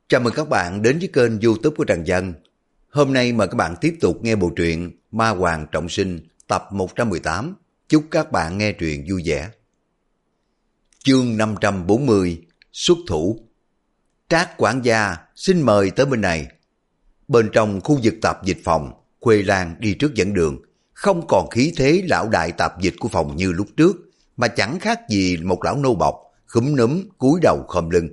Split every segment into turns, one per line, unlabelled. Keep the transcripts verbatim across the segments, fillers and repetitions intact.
Chào mừng các bạn đến với kênh YouTube của Trần Dân. Hôm nay mời các bạn tiếp tục nghe bộ truyện Ma Hoàng Trọng Sinh tập một trăm mười tám. Chúc các bạn nghe truyện vui vẻ. Chương năm trăm bốn mươi. Xuất thủ. Trác quản gia xin mời tới bên này. Bên trong khu vực tạp dịch phòng, Khuê Lan đi trước dẫn đường, không còn khí thế lão đại tạp dịch của phòng như lúc trước, mà chẳng khác gì một lão nô bộc, khúm núm cúi đầu khom lưng.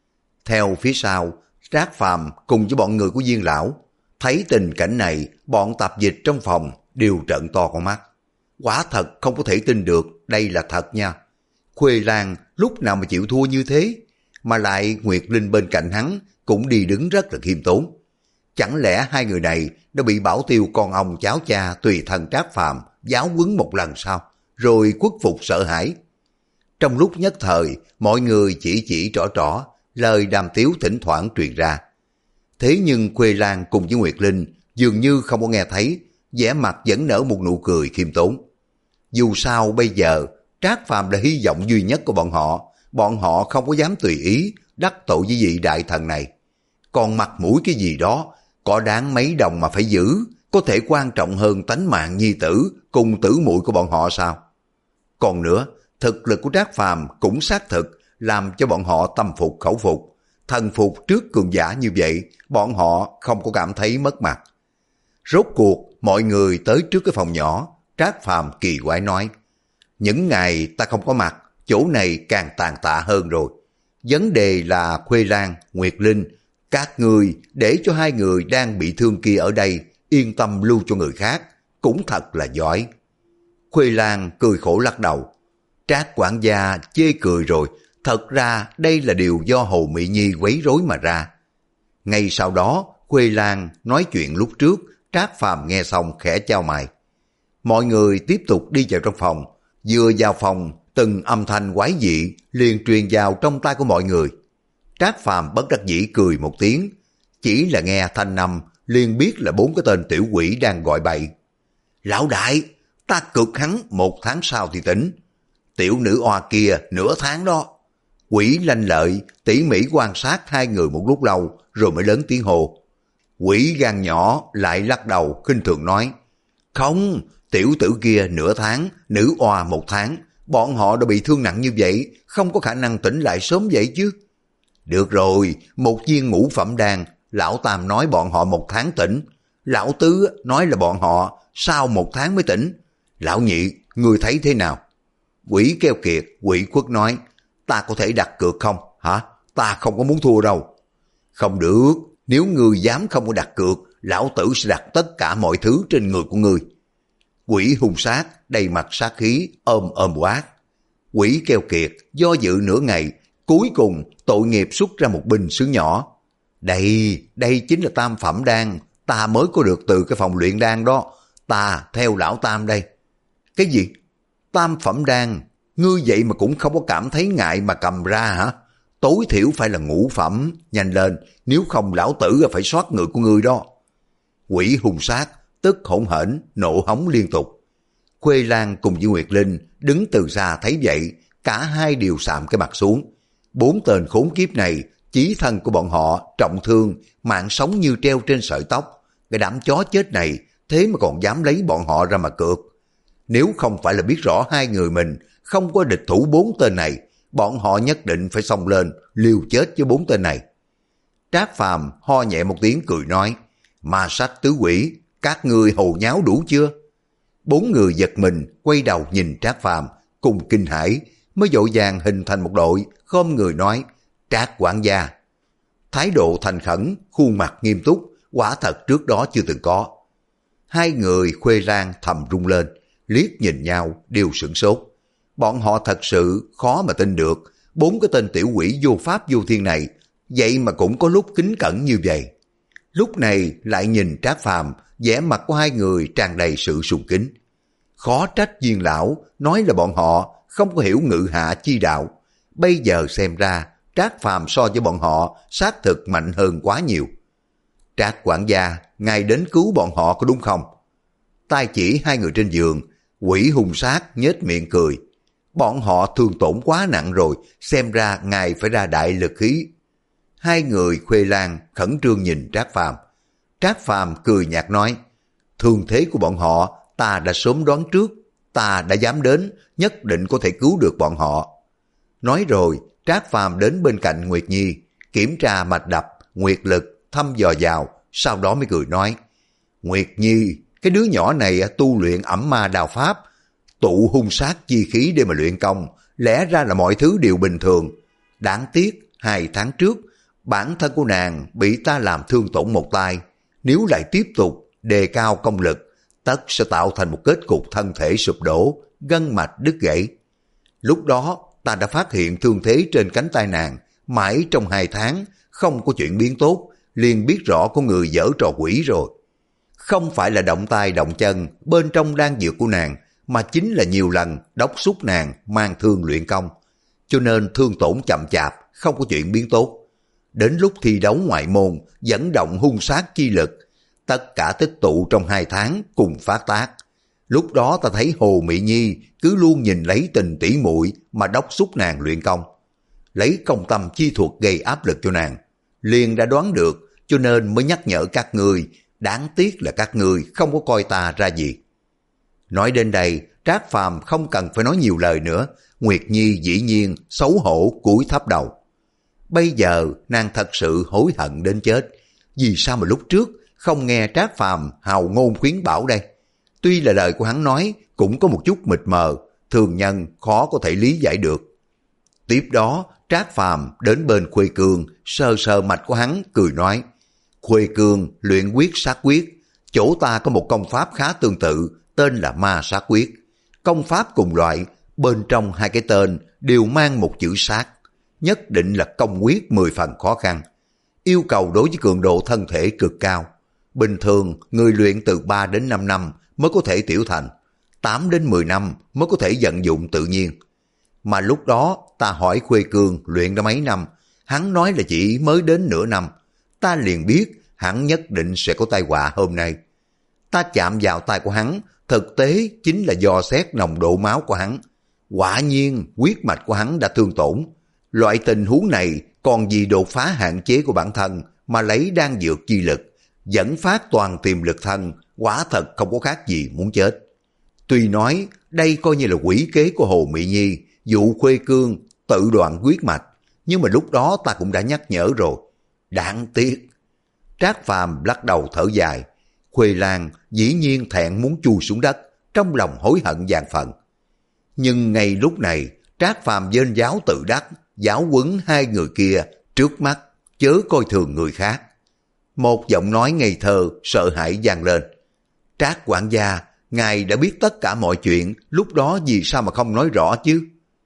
Theo phía sau, Trác Phàm cùng với bọn người của Viên lão, thấy tình cảnh này, bọn tạp dịch trong phòng đều trợn to con mắt. Quả thật không có thể tin được đây là thật nha. Khuê Lan lúc nào mà chịu thua như thế, mà lại Nguyệt Linh bên cạnh hắn cũng đi đứng rất là khiêm tốn. Chẳng lẽ hai người này đã bị bảo tiêu con ông cháu cha tùy thân Trác Phàm giáo huấn một lần sao, rồi khuất phục sợ hãi? Trong lúc nhất thời, mọi người chỉ chỉ trỏ trỏ, lời đàm tiếu thỉnh thoảng truyền ra. Thế nhưng Khuê Lan cùng với Nguyệt Linh dường như không có nghe thấy, vẻ mặt vẫn nở một nụ cười khiêm tốn. Dù sao bây giờ, Trác Phàm là hy vọng duy nhất của bọn họ, bọn họ không có dám tùy ý đắc tội với vị đại thần này. Còn mặt mũi cái gì đó, có đáng mấy đồng mà phải giữ, có thể quan trọng hơn tánh mạng nhi tử cùng tử muội của bọn họ sao? Còn nữa, thực lực của Trác Phàm cũng xác thực làm cho bọn họ tâm phục khẩu phục, thần phục trước cường giả như vậy, bọn họ không có cảm thấy mất mặt. Rốt cuộc, mọi người tới trước cái phòng nhỏ, Trác Phàm kỳ quái nói, những ngày ta không có mặt, chỗ này càng tàn tạ hơn rồi. Vấn đề là Khuê Lan, Nguyệt Linh, các người để cho hai người đang bị thương kia ở đây, yên tâm lưu cho người khác, cũng thật là giỏi. Khuê Lan cười khổ lắc đầu. Trác quản gia chê cười rồi, thật ra đây là điều do Hồ Mỹ Nhi quấy rối mà ra. Ngay sau đó, Khuê Lan nói chuyện lúc trước, Trác Phàm nghe xong khẽ chau mày. Mọi người tiếp tục đi vào trong phòng, vừa vào phòng, từng âm thanh quái dị liền truyền vào trong tai của mọi người. Trác Phàm bất đắc dĩ cười một tiếng, chỉ là nghe thanh âm liền biết là bốn cái tên tiểu quỷ đang gọi bậy. Lão đại, ta cực hắn một tháng sau thì tỉnh. Tiểu nữ oa kia nửa tháng đó. Quỷ lanh lợi tỉ mỉ quan sát hai người một lúc lâu rồi mới lớn tiếng hồ. Quỷ gan nhỏ lại lắc đầu khinh thường nói, không, tiểu tử kia nửa tháng, nữ oa một tháng, bọn họ đã bị thương nặng như vậy, không có khả năng tỉnh lại sớm vậy chứ. Được rồi, một viên ngũ phẩm đan, lão Tam nói bọn họ một tháng tỉnh, lão Tứ nói là bọn họ sau một tháng mới tỉnh. Lão Nhị, người thấy thế nào? Quỷ keo kiệt, quỷ khuất nói, ta có thể đặt cược không? Hả? Ta không có muốn thua đâu. Không được, nếu ngươi dám không có đặt cược, lão tử sẽ đặt tất cả mọi thứ trên người của ngươi. Quỷ hung sát, đầy mặt sát khí, ôm ôm quát. Quỷ keo kiệt, do dự nửa ngày, cuối cùng tội nghiệp xuất ra một bình sứ nhỏ. Đây, đây chính là tam phẩm đan, ta mới có được từ cái phòng luyện đan đó, ta theo lão Tam đây. Cái gì? Tam phẩm đan, ngươi vậy mà cũng không có cảm thấy ngại mà cầm ra hả? Tối thiểu phải là ngũ phẩm, nhanh lên, nếu không lão tử phải soát người của ngươi đó. Quỷ hung sát, tức hỗn hển, nộ hống liên tục. Khuê Lan cùng với Nguyệt Linh đứng từ xa thấy vậy, cả hai đều sạm cái mặt xuống. Bốn tên khốn kiếp này, chí thân của bọn họ trọng thương, mạng sống như treo trên sợi tóc. Cái đám chó chết này, thế mà còn dám lấy bọn họ ra mà cược. Nếu không phải là biết rõ hai người mình không có địch thủ bốn tên này, bọn họ nhất định phải xông lên liều chết với bốn tên này. Trác Phàm ho nhẹ một tiếng cười nói, ma sách tứ quỷ, các ngươi hồ nháo đủ chưa? Bốn người giật mình quay đầu nhìn Trác Phàm cùng kinh hãi, mới vội vàng hình thành một đội, khom người nói, Trác quản gia. Thái độ thành khẩn, khuôn mặt nghiêm túc, quả thật trước đó chưa từng có. Hai người Khuê Lan thầm rung lên, liếc nhìn nhau đều sửng sốt. Bọn họ thật sự khó mà tin được, bốn cái tên tiểu quỷ vô pháp vô thiên này, vậy mà cũng có lúc kính cẩn như vậy. Lúc này lại nhìn Trác Phàm, vẻ mặt của hai người tràn đầy sự sùng kính. Khó trách Viên lão nói là bọn họ không có hiểu ngự hạ chi đạo. Bây giờ xem ra, Trác Phàm so với bọn họ xác thực mạnh hơn quá nhiều. Trác quản gia, ngài đến cứu bọn họ có đúng không? tay chỉ hai người trên giường, quỷ hung sát nhếch miệng cười. Bọn họ thương tổn quá nặng rồi, xem ra ngài phải ra đại lực khí. Hai người Khuê Lan khẩn trương nhìn Trác Phàm. Trác Phàm cười nhạt nói, thương thế của bọn họ ta đã sớm đoán trước, ta đã dám đến, nhất định có thể cứu được bọn họ. Nói rồi, Trác Phàm đến bên cạnh Nguyệt Nhi, kiểm tra mạch đập, nguyệt lực, thăm dò vào, sau đó mới cười nói, Nguyệt Nhi, cái đứa nhỏ này tu luyện ẩm ma đào pháp, tụ hung sát chi khí để mà luyện công, lẽ ra là mọi thứ đều bình thường. Đáng tiếc, hai tháng trước, bản thân của nàng bị ta làm thương tổn một tay, nếu lại tiếp tục đề cao công lực, tất sẽ tạo thành một kết cục thân thể sụp đổ, gân mạch đứt gãy. Lúc đó, ta đã phát hiện thương thế trên cánh tay nàng, mãi trong hai tháng, không có chuyển biến tốt, liền biết rõ có người dở trò quỷ rồi. Không phải là động tay động chân bên trong đan dược của nàng, mà chính là nhiều lần đốc xúc nàng mang thương luyện công, cho nên thương tổn chậm chạp, không có chuyển biến tốt. Đến lúc thi đấu ngoại môn, dẫn động hung sát chi lực, tất cả tích tụ trong hai tháng cùng phát tác. Lúc đó ta thấy Hồ Mỹ Nhi cứ luôn nhìn lấy tình tỉ muội mà đốc xúc nàng luyện công, lấy công tâm chi thuật gây áp lực cho nàng. Liền đã đoán được, cho nên mới nhắc nhở các ngươi, đáng tiếc là các ngươi không có coi ta ra gì. Nói đến đây, Trác Phàm không cần phải nói nhiều lời nữa, Nguyệt Nhi dĩ nhiên xấu hổ cúi thấp đầu. Bây giờ nàng thật sự hối hận đến chết, vì sao mà lúc trước không nghe Trác Phàm hào ngôn khuyến bảo đây. Tuy là lời của hắn nói cũng có một chút mịt mờ, thường nhân khó có thể lý giải được. Tiếp đó Trác Phàm đến bên Khuê Cương, sờ sờ mạch của hắn, cười nói, Khuê Cương luyện quyết sát quyết, chỗ ta có một công pháp khá tương tự, tên là ma sát quyết. Công pháp cùng loại, bên trong hai cái tên đều mang một chữ sát, nhất định là công quyết mười phần khó khăn. Yêu cầu đối với cường độ thân thể cực cao. Bình thường người luyện từ ba đến năm năm mới có thể tiểu thành, tám đến mười năm mới có thể vận dụng tự nhiên. Mà lúc đó ta hỏi Khuê Cương luyện đã mấy năm, hắn nói là chỉ mới đến nửa năm. Ta liền biết hắn nhất định sẽ có tai họa hôm nay. Ta chạm vào tay của hắn, thực tế chính là dò xét nồng độ máu của hắn. Quả nhiên huyết mạch của hắn đã thương tổn. Loại tình huống này còn gì đột phá hạn chế của bản thân mà lấy đan dược chi lực, dẫn phát toàn tiềm lực thân, quả thật không có khác gì muốn chết. Tuy nói đây coi như là quỷ kế của Hồ Mỹ Nhi, dụ Khuê Cương tự đoạn huyết mạch, nhưng mà lúc đó ta cũng đã nhắc nhở rồi. Đáng tiếc. Trác Phàm lắc đầu thở dài. Khuê Lan dĩ nhiên thẹn muốn chui xuống đất, trong lòng hối hận vạn phần. Nhưng ngay lúc này, Trác Phàm dên giáo tự đắc, giáo huấn hai người kia trước mắt, chớ coi thường người khác. Một giọng nói ngây thơ, sợ hãi vang lên. Trác quản gia, ngài đã biết tất cả mọi chuyện, lúc đó vì sao mà không nói rõ chứ?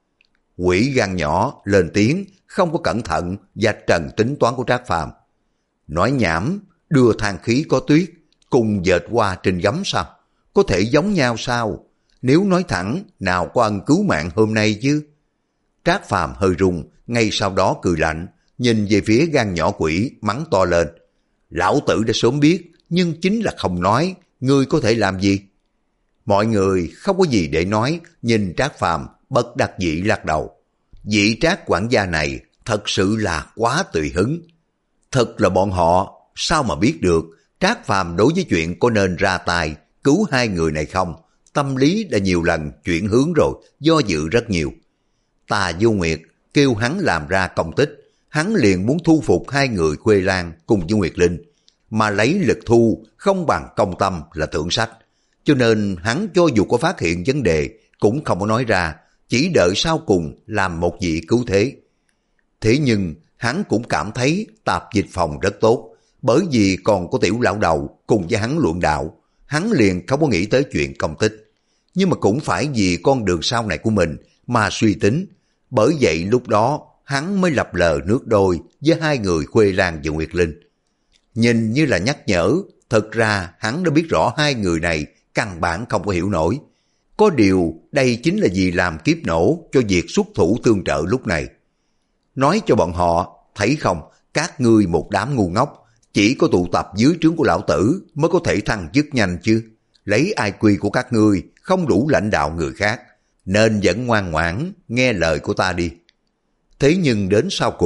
Quỷ gan nhỏ lên tiếng, không có cẩn thận vạch trần tính toán của Trác Phàm. Nói nhảm, đưa than khí có tuyết, cùng dệt qua trên gấm sao? Có thể giống nhau sao? Nếu nói thẳng, nào có ân cứu mạng hôm nay chứ? Trác Phàm hơi run, ngay sau đó cười lạnh, nhìn về phía gan nhỏ quỷ, mắng to lên. Lão tử đã sớm biết, nhưng chính là không nói, ngươi có thể làm gì? Mọi người không có gì để nói, nhìn Trác Phàm bất đắc dĩ lắc đầu. Vị Trác quản gia này thật sự là quá tùy hứng. Thật là bọn họ sao mà biết được Trác Phàm đối với chuyện có nên ra tay cứu hai người này không? Tâm lý đã nhiều lần chuyển hướng rồi, do dự rất nhiều. Tà Vô Nguyệt kêu hắn làm ra công tích, hắn liền muốn thu phục hai người Khuê Lan cùng với Nguyệt Linh, mà lấy lực thu không bằng công tâm là thượng sách. Cho nên hắn cho dù có phát hiện vấn đề cũng không có nói ra, chỉ đợi sau cùng làm một vị cứu thế. Thế nhưng hắn cũng cảm thấy tạp dịch phòng rất tốt, bởi vì còn có Tiểu lão đầu cùng với hắn luận đạo, hắn liền không có nghĩ tới chuyện công tích. Nhưng mà cũng phải vì con đường sau này của mình mà suy tính, bởi vậy lúc đó hắn mới lập lờ nước đôi với hai người Khuê Lan và Nguyệt Linh. Nhìn như là nhắc nhở, thật ra hắn đã biết rõ hai người này căn bản không có hiểu nổi. Có điều đây chính là vì làm kiếp nổ cho việc xuất thủ tương trợ lúc này. Nói cho bọn họ, thấy không, các ngươi một đám ngu ngốc, chỉ có tụ tập dưới trướng của lão tử mới có thể thăng chức nhanh chứ. Lấy i kiu của các ngươi không đủ lãnh đạo người khác, nên vẫn ngoan ngoãn nghe lời của ta đi. Thế nhưng đến sau cùng,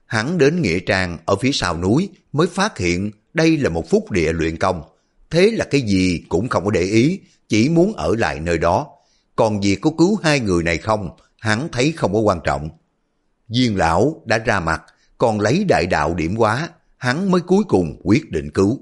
Hắn đến nghĩa trang ở phía sau núi mới phát hiện đây là một phúc địa luyện công. Thế là cái gì cũng không có để ý, chỉ muốn ở lại nơi đó. Còn việc có cứu hai người này không, hắn thấy không có quan trọng. Viên lão đã ra mặt, còn lấy đại đạo điểm hóa, hắn mới cuối cùng quyết định cứu.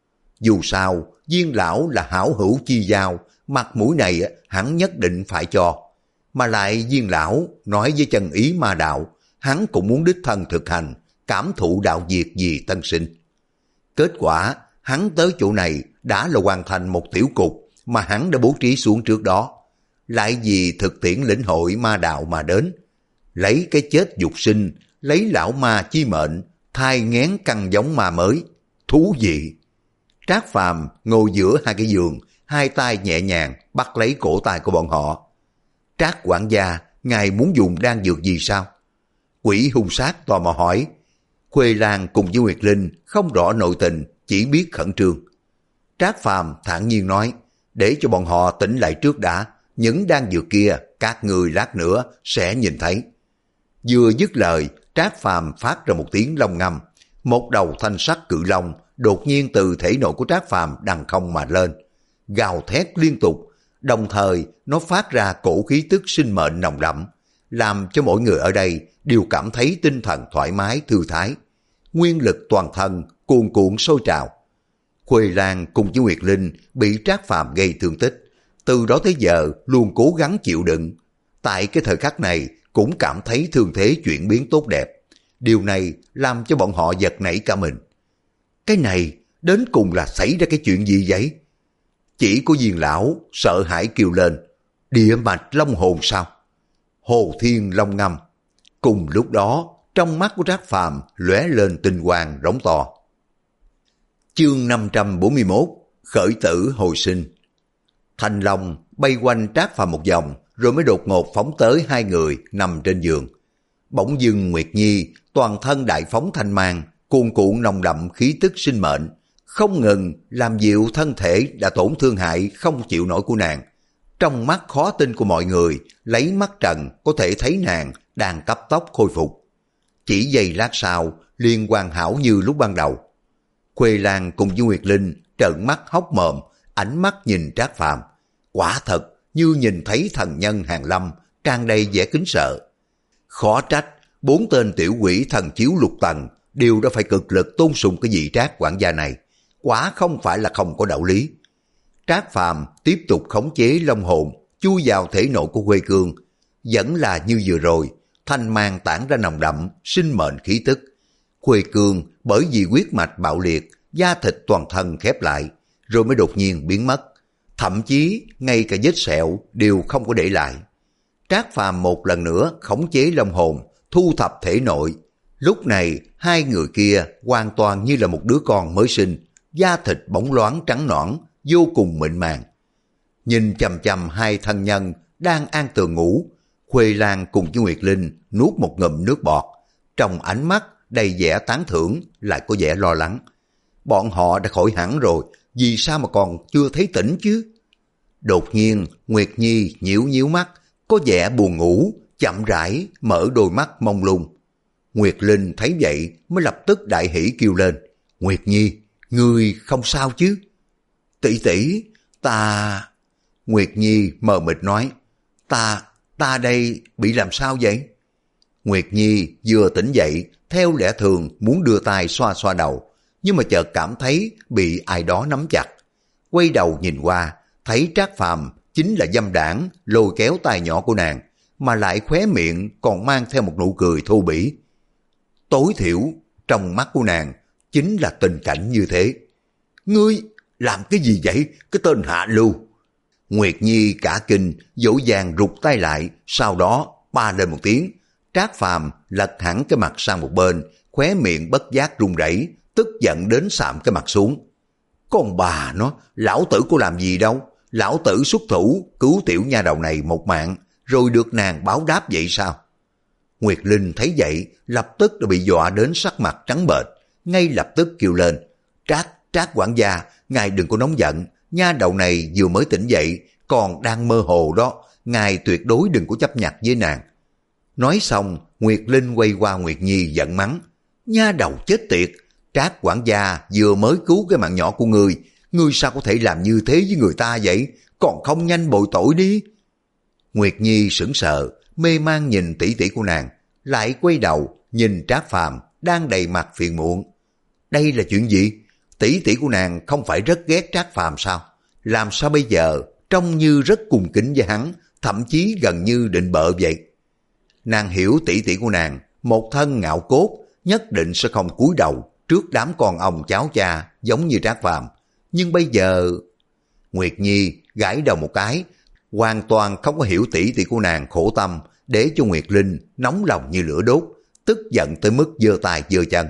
Dù sao, Viên lão là hảo hữu chi giao, mặt mũi này hắn nhất định phải cho. Mà lại Viên lão nói với chân ý ma đạo, hắn cũng muốn đích thân thực hành, cảm thụ đạo diệt vì tân sinh. Kết quả, hắn tới chỗ này đã là hoàn thành một tiểu cục mà hắn đã bố trí xuống trước đó. Lại vì thực tiễn lĩnh hội ma đạo mà đến, lấy cái chết dục sinh, lấy lão ma chi mệnh, thai nghén căn giống ma mới. Thú vị! Trác Phàm ngồi giữa hai cái giường, hai tay nhẹ nhàng bắt lấy cổ tay của bọn họ. Trác quản gia, ngài muốn dùng đan dược gì sao? Quỷ hung sát tò mò hỏi. Khuê Lan cùng với Nguyệt Linh không rõ nội tình, chỉ biết khẩn trương. Trác Phàm thản nhiên nói, để cho bọn họ tỉnh lại trước đã, những đan dược kia các người lát nữa sẽ nhìn thấy. Vừa dứt lời, Trác Phàm phát ra một tiếng long ngâm, một đầu thanh sắc cự long đột nhiên từ thể nội của Trác Phàm đằng không mà lên, gào thét liên tục, đồng thời nó phát ra cổ khí tức sinh mệnh nồng đậm, làm cho mỗi người ở đây đều cảm thấy tinh thần thoải mái thư thái, nguyên lực toàn thân cuồn cuộn sôi trào. Khuê Lan cùng với Nguyệt Linh bị Trác Phàm gây thương tích, từ đó tới giờ luôn cố gắng chịu đựng, tại cái thời khắc này cũng cảm thấy thương thế chuyển biến tốt đẹp. Điều này làm cho bọn họ giật nảy cả mình. Cái này đến cùng là xảy ra cái chuyện gì vậy? Chỉ có Viên lão sợ hãi kêu lên, địa mạch long hồn sao? Hồ thiên long ngâm. Cùng lúc đó, trong mắt của Trác Phàm lóe lên tinh quang rống to. Chương năm trăm bốn mươi mốt, khởi tử hồi sinh. Thanh long bay quanh Trác Phàm một vòng, rồi mới đột ngột phóng tới hai người nằm trên giường. Bỗng dưng Nguyệt Nhi toàn thân đại phóng thanh mang, cuồn cuộn nồng đậm khí tức sinh mệnh, không ngừng làm dịu thân thể đã tổn thương hại không chịu nổi của nàng. Trong mắt khó tin của mọi người, lấy mắt trần có thể thấy nàng đang cấp tốc khôi phục. Chỉ giây lát sau, liền hoàn hảo như lúc ban đầu. Khuê Lan cùng với Nguyệt Linh trợn mắt hốc mồm, ánh mắt nhìn Trác Phàm, quả thật như nhìn thấy thần nhân hàng lâm, tràn đầy vẻ kính sợ. Khó trách bốn tên tiểu quỷ thần chiếu lục tầng đều đã phải cực lực tôn sùng cái vị Trác quản gia này, quả không phải là không có đạo lý. Trác Phàm tiếp tục khống chế long hồn chui vào thể nội của Khuê Cương, vẫn là như vừa rồi, thanh mang tản ra nồng đậm sinh mệnh khí tức. Khuê Cương bởi vì huyết mạch bạo liệt, da thịt toàn thân khép lại, rồi mới đột nhiên biến mất, thậm chí ngay cả vết sẹo đều không có để lại. Trác Phàm một lần nữa khống chế long hồn, thu thập thể nội. Lúc này hai người kia hoàn toàn như là một đứa con mới sinh, da thịt bóng loáng trắng nõn, vô cùng mịn màng. Nhìn chằm chằm hai thân nhân đang an tường ngủ, Khuê Lan cùng với Nguyệt Linh nuốt một ngụm nước bọt, trong ánh mắt đầy vẻ tán thưởng lại có vẻ lo lắng. Bọn họ đã khỏi hẳn rồi, vì sao mà còn chưa thấy tỉnh chứ? Đột nhiên Nguyệt Nhi nhíu nhíu mắt, có vẻ buồn ngủ, chậm rãi mở đôi mắt mông lung. Nguyệt Linh thấy vậy mới lập tức đại hỉ kêu lên, Nguyệt Nhi, ngươi không sao chứ? Tỷ tỷ, ta... Nguyệt Nhi mờ mịt nói, ta, ta đây bị làm sao vậy? Nguyệt Nhi vừa tỉnh dậy, theo lẽ thường muốn đưa tay xoa xoa đầu, nhưng mà chợt cảm thấy bị ai đó nắm chặt. Quay đầu nhìn qua, thấy Trác Phàm chính là dâm đảng lôi kéo tay nhỏ của nàng, mà lại khóe miệng còn mang theo một nụ cười thô bỉ. Tối thiểu, trong mắt của nàng chính là tình cảnh như thế. Ngươi làm cái gì vậy, cái tên hạ lưu? Nguyệt Nhi cả kinh, dỗ dàng rụt tay lại, sau đó ba lên một tiếng. Trác Phàm lật hẳn cái mặt sang một bên, khóe miệng bất giác run rẩy, tức giận đến sạm cái mặt xuống. Con bà nó, lão tử có làm gì đâu, lão tử xuất thủ cứu tiểu nha đầu này một mạng, rồi được nàng báo đáp vậy sao? Nguyệt Linh thấy vậy, lập tức đã bị dọa đến sắc mặt trắng bệch, ngay lập tức kêu lên, Trác, Trác quản gia, ngài đừng có nóng giận, nha đầu này vừa mới tỉnh dậy, còn đang mơ hồ đó, ngài tuyệt đối đừng có chấp nhặt với nàng. Nói xong, Nguyệt Linh quay qua Nguyệt Nhi giận mắng, Nha đầu chết tiệt, Trác quản gia vừa mới cứu cái mạng nhỏ của ngươi, ngươi sao có thể làm như thế với người ta vậy, còn không nhanh bồi tội đi. Nguyệt Nhi sững sờ, mê man nhìn tỷ tỷ của nàng, lại quay đầu nhìn Trác Phàm đang đầy mặt phiền muộn. Đây là chuyện gì? Tỷ tỷ của nàng không phải rất ghét Trác Phàm sao? Làm sao bây giờ trông như rất cung kính với hắn, thậm chí gần như định bợ vậy. Nàng hiểu tỷ tỷ của nàng, một thân ngạo cốt, nhất định sẽ không cúi đầu trước đám con ông cháu cha giống như Trác Phàm. Nhưng bây giờ... Nguyệt Nhi gãi đầu một cái, hoàn toàn không có hiểu tỷ tỷ của nàng khổ tâm, để cho Nguyệt Linh nóng lòng như lửa đốt, tức giận tới mức giơ tay giơ chân.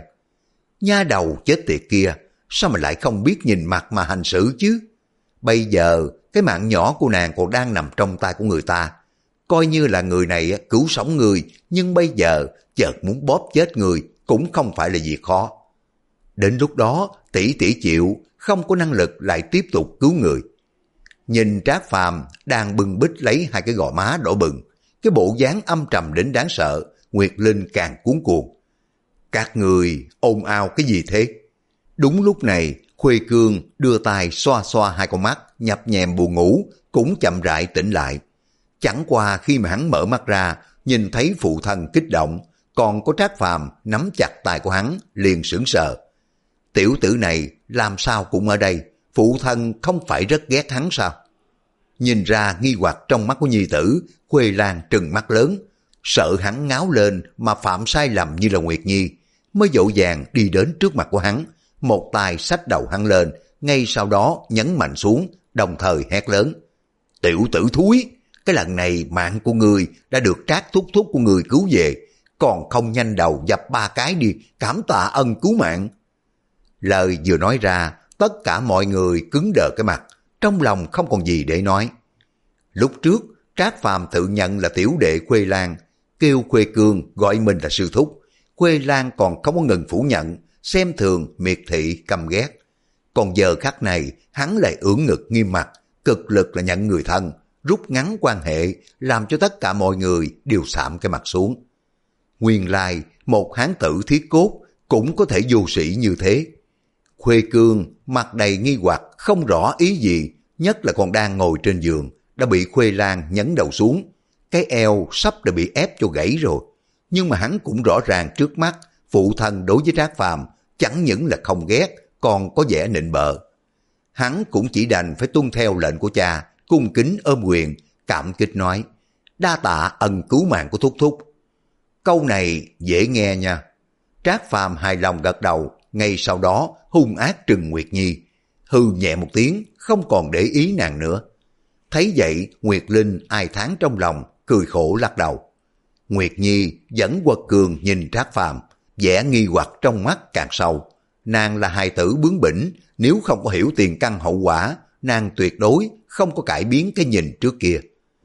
Nha đầu chết tiệt kia, sao mà lại không biết nhìn mặt mà hành xử chứ? Bây giờ cái mạng nhỏ của nàng còn đang nằm trong tay của người ta. Coi như là người này cứu sống người, nhưng bây giờ chợt muốn bóp chết người cũng không phải là việc khó. Đến lúc đó tỷ tỷ chịu, không có năng lực lại tiếp tục cứu người. Nhìn Trác Phàm đang bưng bít lấy hai cái gò má đỏ bừng, cái bộ dáng âm trầm đến đáng sợ, Nguyệt Linh càng cuống cuồng. Các người ồn ào cái gì thế? Đúng lúc này, Khuê Cương đưa tay xoa xoa hai con mắt, nhập nhèm buồn ngủ, cũng chậm rãi tỉnh lại. Chẳng qua khi mà hắn mở mắt ra, nhìn thấy phụ thân kích động, còn có Trác Phàm nắm chặt tay của hắn, liền sững sờ. Tiểu tử này làm sao cũng ở đây, phụ thân không phải rất ghét hắn sao? Nhìn ra nghi hoặc trong mắt của nhi tử, Khuê Lan trừng mắt lớn, sợ hắn ngáo lên mà phạm sai lầm như là Nguyệt Nhi, mới dỗ dàng đi đến trước mặt của hắn, một tay xách đầu hắn lên, ngay sau đó nhấn mạnh xuống, đồng thời hét lớn. Tiểu tử thúi, cái lần này mạng của người đã được Trác thúc thúc của người cứu về, còn không nhanh đầu dập ba cái đi, cảm tạ ân cứu mạng. Lời vừa nói ra, tất cả mọi người cứng đờ cái mặt, trong lòng không còn gì để nói. Lúc trước, Trác Phàm tự nhận là tiểu đệ Khuê Lan, kêu Khuê Cương gọi mình là sư thúc. Khuê Lan còn không có ngừng phủ nhận, xem thường, miệt thị, căm ghét. Còn giờ khắc này, hắn lại ưỡn ngực nghiêm mặt, cực lực là nhận người thân, rút ngắn quan hệ, làm cho tất cả mọi người đều sạm cái mặt xuống. Nguyên lai, một hán tử thiết cốt cũng có thể vô sĩ như thế. Khuê Cương mặt đầy nghi hoặc, không rõ ý gì, nhất là còn đang ngồi trên giường, đã bị Khuê Lan nhấn đầu xuống. Cái eo sắp đã bị ép cho gãy rồi. Nhưng mà hắn cũng rõ ràng trước mắt, phụ thân đối với Trác Phàm chẳng những là không ghét, còn có vẻ nịnh bợ. Hắn cũng chỉ đành phải tuân theo lệnh của cha, cung kính ôm quyền, cảm kích nói, đa tạ ân cứu mạng của thúc thúc. Câu này dễ nghe nha. Trác Phàm hài lòng gật đầu, ngay sau đó hung ác trừng Nguyệt Nhi, hư nhẹ một tiếng, không còn để ý nàng nữa. Thấy vậy, Nguyệt Linh ai thán trong lòng, cười khổ lắc đầu. Nguyệt Nhi vẫn quật cường nhìn Trác Phàm, vẻ nghi hoặc trong mắt càng sâu. Nàng là hài tử bướng bỉnh, nếu không có hiểu tiền căn hậu quả, nàng tuyệt đối không có cải biến cái nhìn trước kia.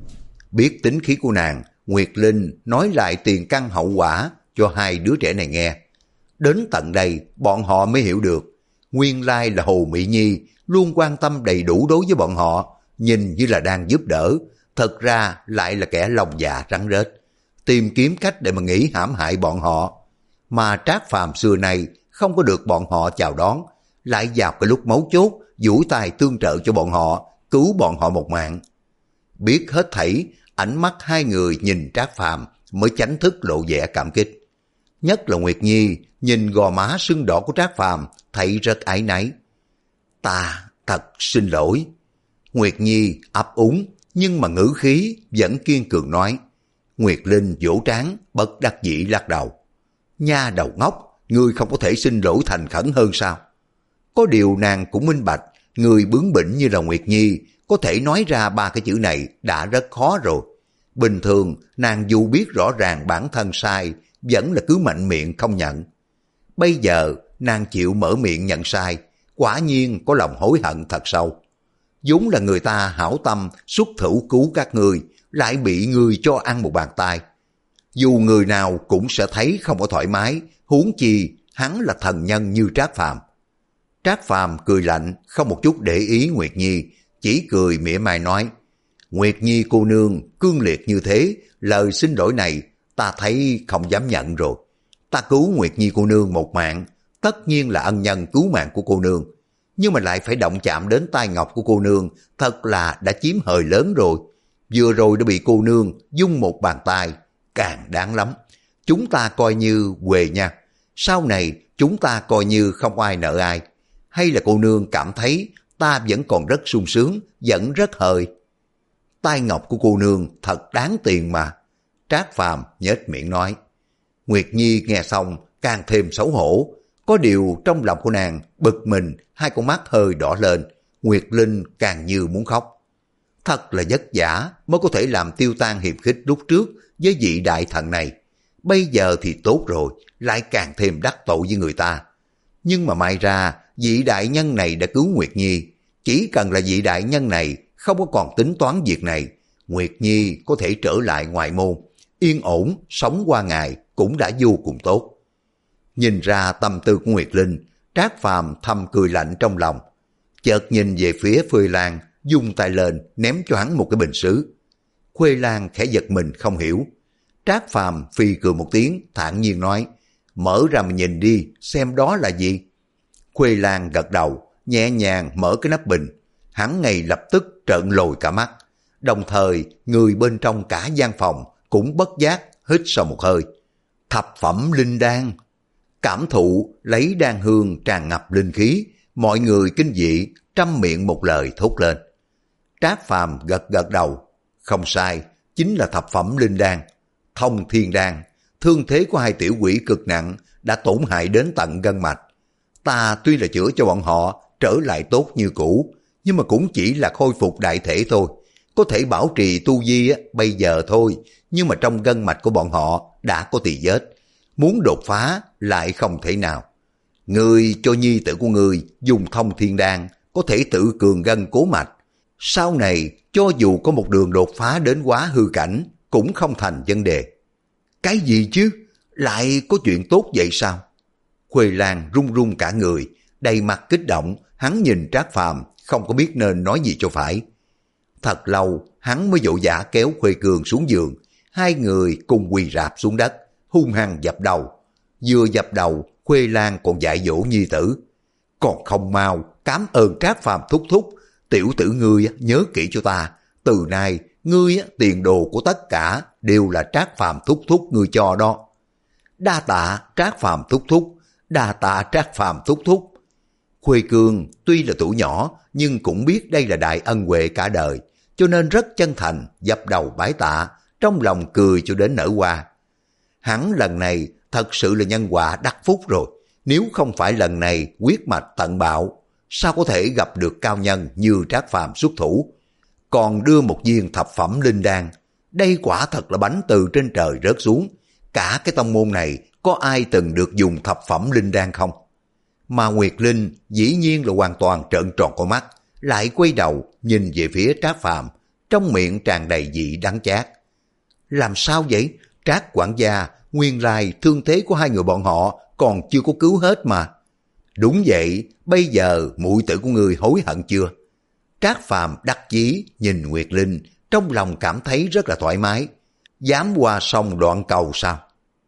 Biết tính khí của nàng, Nguyệt Linh nói lại tiền căn hậu quả cho hai đứa trẻ này nghe. Đến tận đây, bọn họ mới hiểu được, nguyên lai là Hồ Mỹ Nhi luôn quan tâm đầy đủ đối với bọn họ, nhìn như là đang giúp đỡ, thật ra lại là kẻ lòng dạ rắn rết, tìm kiếm cách để mà nghĩ hãm hại bọn họ. Mà Trác Phàm xưa nay không có được bọn họ chào đón, lại vào cái lúc mấu chốt, duỗi tay tương trợ cho bọn họ, cứu bọn họ một mạng. Biết hết thảy, ánh mắt hai người nhìn Trác Phàm mới chánh thức lộ vẻ cảm kích. Nhất là Nguyệt Nhi nhìn gò má sưng đỏ của Trác Phàm thấy rất áy náy. Ta thật xin lỗi. Nguyệt Nhi ấp úng, nhưng mà ngữ khí vẫn kiên cường nói. Nguyệt Linh vỗ trán, bất đắc dĩ lắc đầu. Nha đầu ngốc, ngươi không có thể xin lỗi thành khẩn hơn sao? Có điều nàng cũng minh bạch, người bướng bỉnh như là Nguyệt Nhi, có thể nói ra ba cái chữ này đã rất khó rồi. Bình thường, nàng dù biết rõ ràng bản thân sai, vẫn là cứ mạnh miệng không nhận. Bây giờ, nàng chịu mở miệng nhận sai, quả nhiên có lòng hối hận thật sâu. Vốn là người ta hảo tâm xuất thủ cứu các người, lại bị người cho ăn một bàn tay. Dù người nào cũng sẽ thấy không có thoải mái, huống chi hắn là thần nhân như Trác Phàm. Trác Phàm cười lạnh, không một chút để ý Nguyệt Nhi, chỉ cười mỉa mai nói, Nguyệt Nhi cô nương cương liệt như thế, lời xin lỗi này ta thấy không dám nhận rồi. Ta cứu Nguyệt Nhi cô nương một mạng, tất nhiên là ân nhân cứu mạng của cô nương. Nhưng mà lại phải động chạm đến tai ngọc của cô nương, thật là đã chiếm hời lớn rồi. Vừa rồi đã bị cô nương dung một bàn tay, càng đáng lắm. Chúng ta coi như quề nha. Sau này chúng ta coi như không ai nợ ai. Hay là cô nương cảm thấy ta vẫn còn rất sung sướng, vẫn rất hời. Tai ngọc của cô nương thật đáng tiền mà. Trác Phàm nhếch miệng nói. Nguyệt Nhi nghe xong càng thêm xấu hổ. Có điều trong lòng của nàng bực mình, hai con mắt hơi đỏ lên. Nguyệt Linh càng như muốn khóc. Thật là vất vả mới có thể làm tiêu tan hiềm khích lúc trước với vị đại thần này. Bây giờ thì tốt rồi, lại càng thêm đắc tội với người ta. Nhưng mà may ra vị đại nhân này đã cứu Nguyệt Nhi. Chỉ cần là vị đại nhân này không có còn tính toán việc này, Nguyệt Nhi có thể trở lại ngoại môn, yên ổn sống qua ngày cũng đã vô cùng tốt. Nhìn ra tâm tư của Nguyệt Linh, Trác Phàm thầm cười lạnh trong lòng. Chợt nhìn về phía Khuê Lan, dung tay lên ném cho hắn một cái bình sứ. Khuê Lan khẽ giật mình không hiểu. Trác Phàm phi cười một tiếng, thản nhiên nói, mở ra mà nhìn đi, xem đó là gì. Khuê Lan gật đầu, nhẹ nhàng mở cái nắp bình. Hắn ngay lập tức trợn lồi cả mắt. Đồng thời, người bên trong cả gian phòng cũng bất giác hít sâu một hơi. Thập phẩm linh đan. Cảm thụ lấy đan hương tràn ngập linh khí, mọi người kinh dị, trăm miệng một lời thốt lên. Trác Phàm gật gật đầu. Không sai, chính là thập phẩm linh đan. Thông thiên đan, thương thế của hai tiểu quỷ cực nặng, đã tổn hại đến tận gân mạch. Ta tuy là chữa cho bọn họ trở lại tốt như cũ, nhưng mà cũng chỉ là khôi phục đại thể thôi. Có thể bảo trì tu vi bây giờ thôi, nhưng mà trong gân mạch của bọn họ đã có tỳ vết. Muốn đột phá lại không thể nào. Người cho nhi tử của người dùng thông thiên đan có thể tự cường gân cố mạch. Sau này cho dù có một đường đột phá đến quá hư cảnh cũng không thành vấn đề. Cái gì chứ? Lại có chuyện tốt vậy sao? Khuê Lan run run cả người, đầy mặt kích động, hắn nhìn Trác Phàm không có biết nên nói gì cho phải. Thật lâu hắn mới vội vã kéo Khuê Cương xuống giường, hai người cùng quỳ rạp xuống đất, hung hăng dập đầu. Vừa dập đầu, Khuê Lan còn dạy dỗ nhi tử. Còn không mau, cám ơn Trác Phàm thúc thúc, tiểu tử ngươi nhớ kỹ cho ta, từ nay ngươi tiền đồ của tất cả đều là Trác Phàm thúc thúc ngươi cho đó. Đa tạ Trác Phàm thúc thúc, đa tạ Trác Phàm thúc thúc. Khuê Cương tuy là tuổi nhỏ nhưng cũng biết đây là đại ân huệ cả đời, cho nên rất chân thành dập đầu bái tạ, trong lòng cười cho đến nở hoa. Hắn lần này thật sự là nhân quả đắc phúc rồi, nếu không phải lần này quyết mạch tận bạo, sao có thể gặp được cao nhân như Trác Phàm xuất thủ, còn đưa một viên thập phẩm linh đan. Đây quả thật là bánh từ trên trời rớt xuống. Cả cái tông môn này có ai từng được dùng thập phẩm linh đan không? Mà Nguyệt Linh dĩ nhiên là hoàn toàn trợn tròn con mắt, lại quay đầu nhìn về phía Trác Phàm, trong miệng tràn đầy vị đắng chát. Làm sao vậy? Trác quản gia, nguyên lai thương thế của hai người bọn họ còn chưa có cứu hết mà. Đúng vậy, bây giờ muội tử của ngươi hối hận chưa? Trác Phàm đắc chí nhìn Nguyệt Linh, trong lòng cảm thấy rất là thoải mái. Dám qua sông đoạn cầu sao?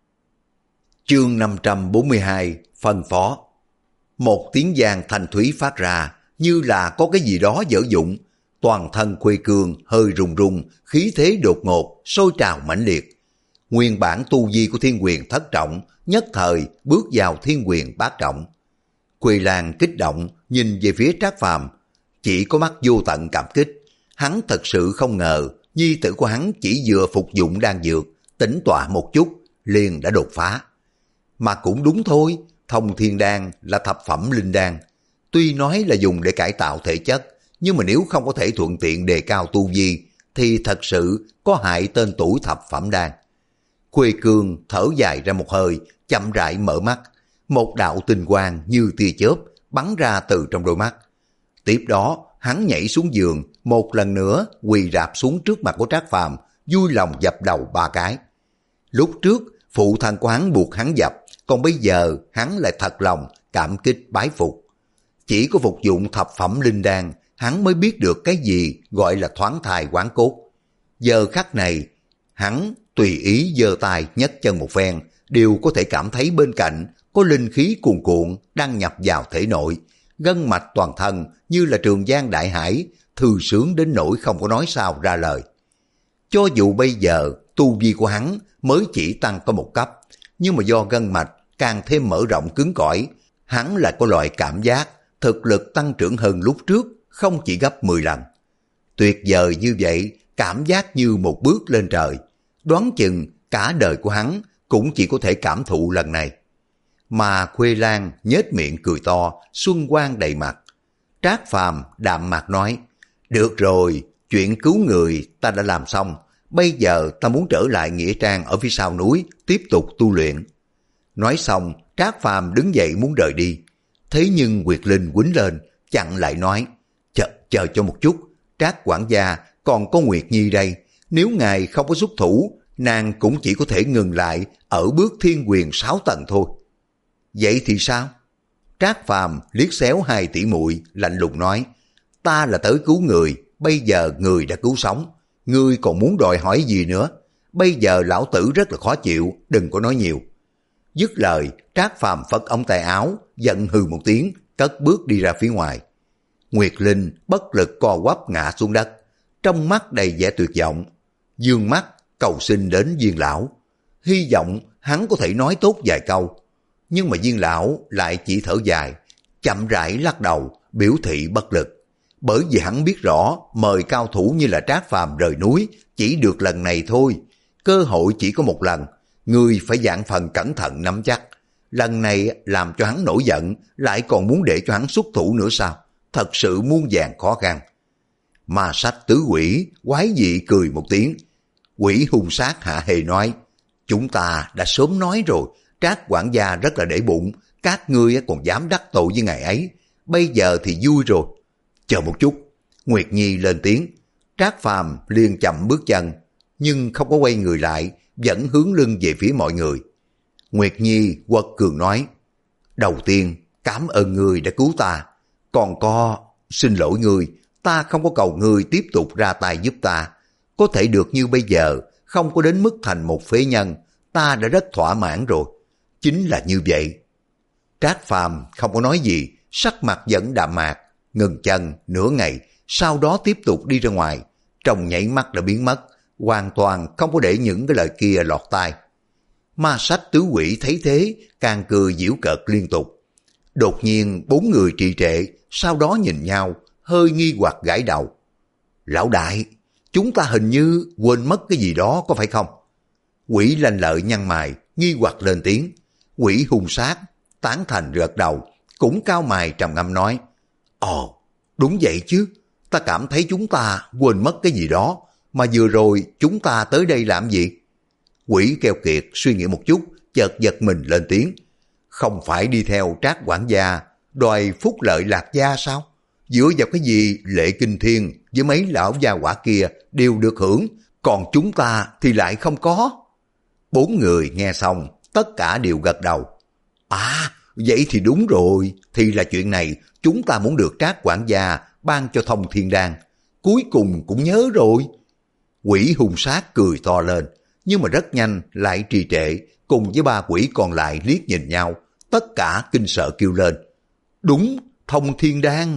Chương năm trăm bốn mươi hai, phân phó. Một tiếng vang thanh thúy phát ra, như là có cái gì đó dở dụng. Toàn thân Khuê Cương hơi rùng rùng, khí thế đột ngột, sôi trào mãnh liệt. Nguyên bản tu vi của thiên quyền thất trọng, nhất thời bước vào thiên quyền bát trọng. Khuê Lan kích động, nhìn về phía Trác Phàm, chỉ có mắt vô tận cảm kích. Hắn thật sự không ngờ, nhi tử của hắn chỉ vừa phục dụng đan dược, tĩnh tọa một chút, liền đã đột phá. Mà cũng đúng thôi, thông thiên đan là thập phẩm linh đan. Tuy nói là dùng để cải tạo thể chất, nhưng mà nếu không có thể thuận tiện đề cao tu vi, thì thật sự có hại tên tuổi thập phẩm đan. Khuê Cương thở dài ra một hơi, chậm rãi mở mắt. Một đạo tinh quang như tia chớp bắn ra từ trong đôi mắt. Tiếp đó, hắn nhảy xuống giường, một lần nữa quỳ rạp xuống trước mặt của Trác Phàm, vui lòng dập đầu ba cái. Lúc trước, phụ thân của hắn buộc hắn dập, còn bây giờ hắn lại thật lòng cảm kích bái phục. Chỉ có phục dụng thập phẩm linh đan, hắn mới biết được cái gì gọi là thoáng thai quán cốt. Giờ khắc này, hắn tùy ý giơ tay nhấc chân một phen, đều có thể cảm thấy bên cạnh có linh khí cuồn cuộn đang nhập vào thể nội, gân mạch toàn thân như là trường giang đại hải, thư sướng đến nỗi không có nói sao ra lời. Cho dù bây giờ tu vi của hắn mới chỉ tăng có một cấp, nhưng mà do gân mạch càng thêm mở rộng cứng cỏi, hắn lại có loại cảm giác thực lực tăng trưởng hơn lúc trước không chỉ gấp mười lần. Tuyệt vời như vậy, cảm giác như một bước lên trời, đoán chừng cả đời của hắn cũng chỉ có thể cảm thụ lần này. Mà Khuê Lan nhếch miệng cười to, xuân quang đầy mặt. Trác Phàm đạm mạc nói, được rồi, chuyện cứu người ta đã làm xong, bây giờ ta muốn trở lại nghĩa trang ở phía sau núi, tiếp tục tu luyện. Nói xong, Trác Phàm đứng dậy muốn rời đi. Thế nhưng Nguyệt Linh quýnh lên, chặn lại nói, chờ, chờ cho một chút, Trác quản gia còn có Nguyệt Nhi đây, nếu ngài không có xuất thủ, nàng cũng chỉ có thể ngừng lại ở bước thiên quyền sáu tầng thôi. Vậy thì sao? Trác Phàm liếc xéo hai tỷ muội lạnh lùng nói, ta là tới cứu người, bây giờ người đã cứu sống, ngươi còn muốn đòi hỏi gì nữa? Bây giờ lão tử rất là khó chịu, đừng có nói nhiều. Dứt lời, Trác Phàm phất ống tay áo, giận hừ một tiếng, cất bước đi ra phía ngoài. Nguyệt Linh bất lực co quắp ngã xuống đất, trong mắt đầy vẻ tuyệt vọng, dương mắt cầu xin đến Viên lão, hy vọng hắn có thể nói tốt vài câu. Nhưng mà Viên lão lại chỉ thở dài, chậm rãi lắc đầu, biểu thị bất lực. Bởi vì hắn biết rõ mời cao thủ như là Trác Phàm rời núi chỉ được lần này thôi, cơ hội chỉ có một lần, người phải vạn phần cẩn thận nắm chắc. Lần này làm cho hắn nổi giận, lại còn muốn để cho hắn xuất thủ nữa sao? Thật sự muôn vàn khó khăn. Ma Sách tứ quỷ quái dị cười một tiếng. Quỷ hung sát hạ hề nói, chúng ta đã sớm nói rồi, Trác quản gia rất là để bụng, các ngươi còn dám đắc tội với ngài ấy, bây giờ thì vui rồi. Chờ một chút, Nguyệt Nhi lên tiếng. Trác Phàm liền chậm bước chân, nhưng không có quay người lại, vẫn hướng lưng về phía mọi người. Nguyệt Nhi quật cường nói, đầu tiên cảm ơn ngươi đã cứu ta, còn có xin lỗi ngươi, ta không có cầu ngươi tiếp tục ra tay giúp ta, có thể được như bây giờ, không có đến mức thành một phế nhân, ta đã rất thỏa mãn rồi. Chính là như vậy. Trác Phàm không có nói gì, sắc mặt vẫn đạm mạc, ngừng chân nửa ngày, sau đó tiếp tục đi ra ngoài, trong nhảy mắt đã biến mất, hoàn toàn không có để những cái lời kia lọt tai. Ma Sách tứ quỷ thấy thế, càng cười giễu cợt liên tục. Đột nhiên bốn người trì trệ, sau đó nhìn nhau, hơi nghi hoặc gãi đầu. Lão đại, chúng ta hình như quên mất cái gì đó có phải không? Quỷ lanh lợi nhăn mày, nghi hoặc lên tiếng. Quỷ hung sát tán thành gật đầu, cũng cao mày trầm ngâm nói, ồ, đúng vậy chứ, ta cảm thấy chúng ta quên mất cái gì đó, mà vừa rồi chúng ta tới đây làm gì? Quỷ keo kiệt suy nghĩ một chút, chợt giật mình lên tiếng, không phải đi theo Trác quản gia, đòi phúc lợi lạc gia sao? Dựa vào cái gì Lệ Kinh Thiên với mấy lão gia quả kia đều được hưởng, còn chúng ta thì lại không có? Bốn người nghe xong, tất cả đều gật đầu. À, vậy thì đúng rồi, thì là chuyện này, chúng ta muốn được Trác quản gia ban cho Thông Thiên Đan, cuối cùng cũng nhớ rồi. Quỷ hung sát cười to lên, nhưng mà rất nhanh lại trì trệ, cùng với ba quỷ còn lại liếc nhìn nhau, tất cả kinh sợ kêu lên. Đúng, Thông Thiên Đan.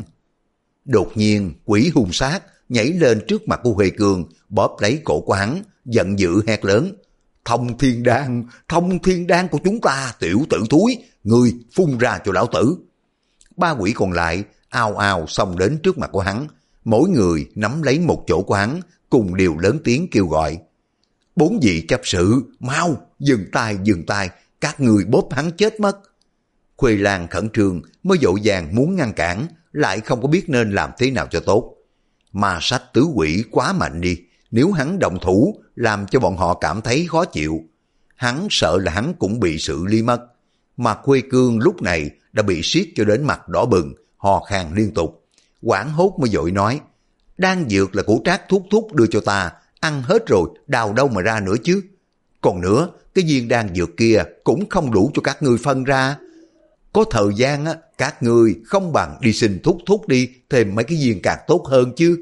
Đột nhiên quỷ hung sát nhảy lên trước mặt của Huệ Cương, bóp lấy cổ của hắn, giận dữ hét lớn. Thông Thiên Đan, Thông Thiên Đan của chúng ta, tiểu tử thúi, ngươi phun ra cho lão tử. Ba quỷ còn lại ào ào xông đến trước mặt của hắn, mỗi người nắm lấy một chỗ của hắn, cùng đều lớn tiếng kêu gọi. Bốn vị chấp sự, mau, dừng tay, dừng tay, các người bóp hắn chết mất. Khuê Lan khẩn trương mới vội vàng muốn ngăn cản, lại không có biết nên làm thế nào cho tốt. Ma Sách tứ quỷ quá mạnh đi, nếu hắn động thủ làm cho bọn họ cảm thấy khó chịu, hắn sợ là hắn cũng bị xử lý mất. Mà Khuê Cương lúc này đã bị siết cho đến mặt đỏ bừng, hò khan liên tục, hoảng hốt mới vội nói, đan dược là của Trác thúc thúc đưa cho ta, ăn hết rồi, đào đâu mà ra nữa chứ. Còn nữa, cái viên đan dược kia cũng không đủ cho các ngươi phân ra. Có thời gian á, các ngươi không bằng đi xin thúc thúc đi, thêm mấy cái viên càng tốt hơn chứ.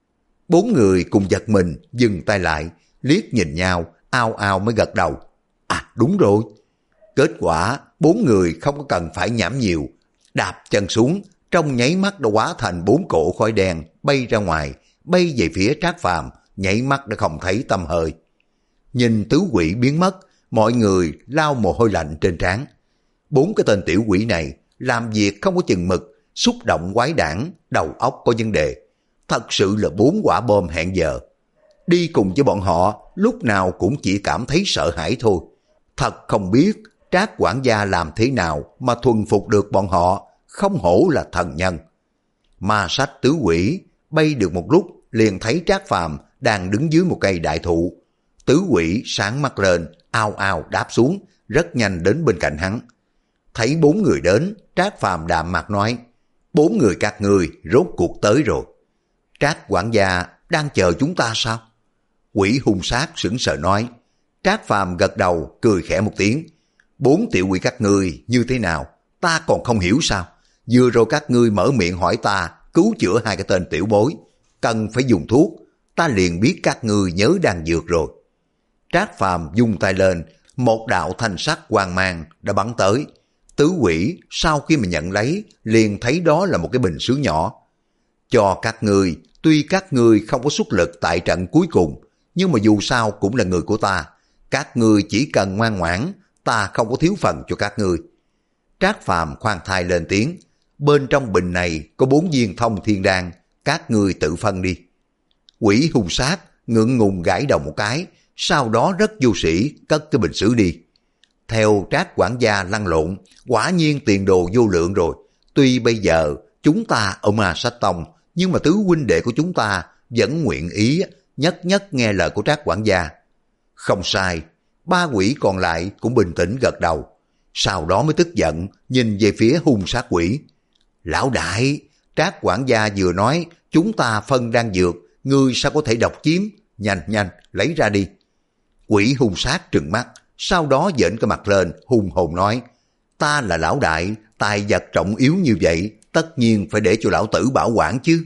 Bốn người cùng giật mình, dừng tay lại, liếc nhìn nhau, ao ao mới gật đầu. À đúng rồi. Kết quả, bốn người không có cần phải nhảm nhiều, đạp chân xuống, trong nháy mắt đã hóa thành bốn cỗ khói đen bay ra ngoài, bay về phía Trác Phàm, nhảy mắt đã không thấy tăm hơi. Nhìn tứ quỷ biến mất, mọi người lao mồ hôi lạnh trên trán. Bốn cái tên tiểu quỷ này làm việc không có chừng mực, xúc động quái đản, đầu óc có vấn đề. Thật sự là bốn quả bom hẹn giờ. Đi cùng với bọn họ, lúc nào cũng chỉ cảm thấy sợ hãi thôi. Thật không biết Trác quản gia làm thế nào mà thuần phục được bọn họ, không hổ là thần nhân. Ma sách tứ quỷ bay được một lúc liền thấy Trác Phàm đang đứng dưới một cây đại thụ. Tứ quỷ sáng mắt lên, ao ao đáp xuống, rất nhanh đến bên cạnh hắn. Thấy bốn người đến, Trác Phàm đạm mặt nói, bốn người các ngươi rốt cuộc tới rồi. Trác quản gia đang chờ chúng ta sao? Quỷ hung sát sững sờ nói. Trác Phàm gật đầu cười khẽ một tiếng. Bốn tiểu quỷ các ngươi như thế nào? Ta còn không hiểu sao? Vừa rồi các ngươi mở miệng hỏi ta cứu chữa hai cái tên tiểu bối, cần phải dùng thuốc, ta liền biết các ngươi nhớ đang dược rồi. Trác Phàm vung tay lên, một đạo thanh sắc quang mang đã bắn tới. Tứ quỷ sau khi mà nhận lấy liền thấy đó là một cái bình sứ nhỏ. Cho các ngươi, tuy các ngươi không có xuất lực tại trận cuối cùng, nhưng mà dù sao cũng là người của ta. Các ngươi chỉ cần ngoan ngoãn, ta không có thiếu phần cho các ngươi. Trác Phàm khoan thai lên tiếng, bên trong bình này có bốn viên thông thiên đan, các ngươi tự phân đi. Quỷ hung sát ngượng ngùng gãi đầu một cái, sau đó rất vô sĩ cất cái bình sứ đi. Theo Trác quản gia lăn lộn, quả nhiên tiền đồ vô lượng rồi. Tuy bây giờ chúng ta ở Ma Sách Tông, nhưng mà tứ huynh đệ của chúng ta vẫn nguyện ý nhất nhất nghe lời của Trác quản gia. Không sai, ba quỷ còn lại cũng bình tĩnh gật đầu. Sau đó mới tức giận, nhìn về phía hung sát quỷ. Lão đại, Trác quản gia vừa nói chúng ta phân đang dược, ngươi sao có thể độc chiếm? Nhanh nhanh, lấy ra đi. Quỷ hung sát trừng mắt, sau đó dễn cái mặt lên, hùng hồn nói, ta là lão đại, tài vật trọng yếu như vậy, tất nhiên phải để cho lão tử bảo quản chứ.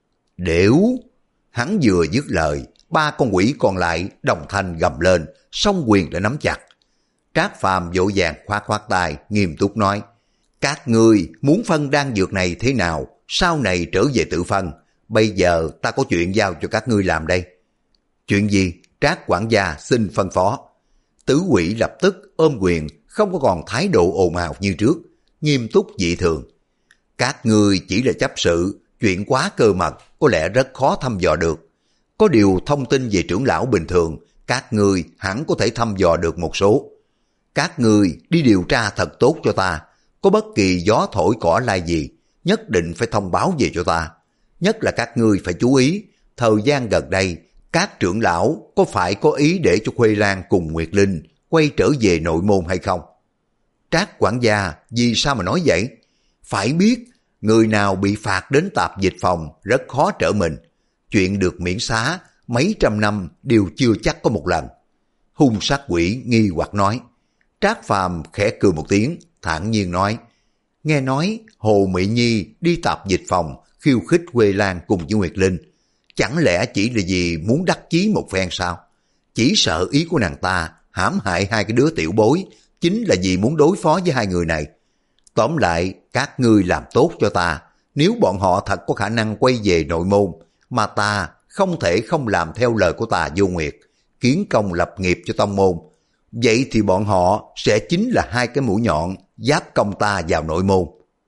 Đểu! Hắn vừa dứt lời, ba con quỷ còn lại đồng thanh gầm lên, song quyền đã nắm chặt. Trác Phàm vội vàng khoát khoát tay, nghiêm túc nói, các ngươi muốn phân đan dược này thế nào, sau này trở về tự phân, bây giờ ta có chuyện giao cho các ngươi làm đây. Chuyện gì? Trác quản gia xin phân phó. Tứ quỷ lập tức ôm quyền, không có còn thái độ ồn ào như trước, nghiêm túc dị thường. Các ngươi chỉ là chấp sự, chuyện quá cơ mật, có lẽ rất khó thăm dò được. Có điều thông tin về trưởng lão bình thường, các ngươi hẳn có thể thăm dò được một số. Các ngươi đi điều tra thật tốt cho ta, có bất kỳ gió thổi cỏ lai gì, nhất định phải thông báo về cho ta. Nhất là các ngươi phải chú ý, thời gian gần đây, các trưởng lão có phải có ý để cho Khuê Lan cùng Nguyệt Linh quay trở về nội môn hay không? Trác quản gia vì sao mà nói vậy? Phải biết, người nào bị phạt đến tạp dịch phòng rất khó trở mình. Chuyện được miễn xá mấy trăm năm đều chưa chắc có một lần. Hung sát quỷ nghi hoặc nói. Trác Phàm khẽ cười một tiếng, thản nhiên nói, nghe nói Hồ Mỹ Nhi đi tạp dịch phòng khiêu khích Khuê Lan cùng với Nguyệt Linh. Chẳng lẽ chỉ là vì muốn đắc chí một phen sao? Chỉ sợ ý của nàng ta hãm hại hai cái đứa tiểu bối, chính là vì muốn đối phó với hai người này. Tóm lại, các ngươi làm tốt cho ta, nếu bọn họ thật có khả năng quay về nội môn, mà ta không thể không làm theo lời của Tà Vô Nguyệt, kiến công lập nghiệp cho tông môn, vậy thì bọn họ sẽ chính là hai cái mũi nhọn giáp công ta vào nội môn.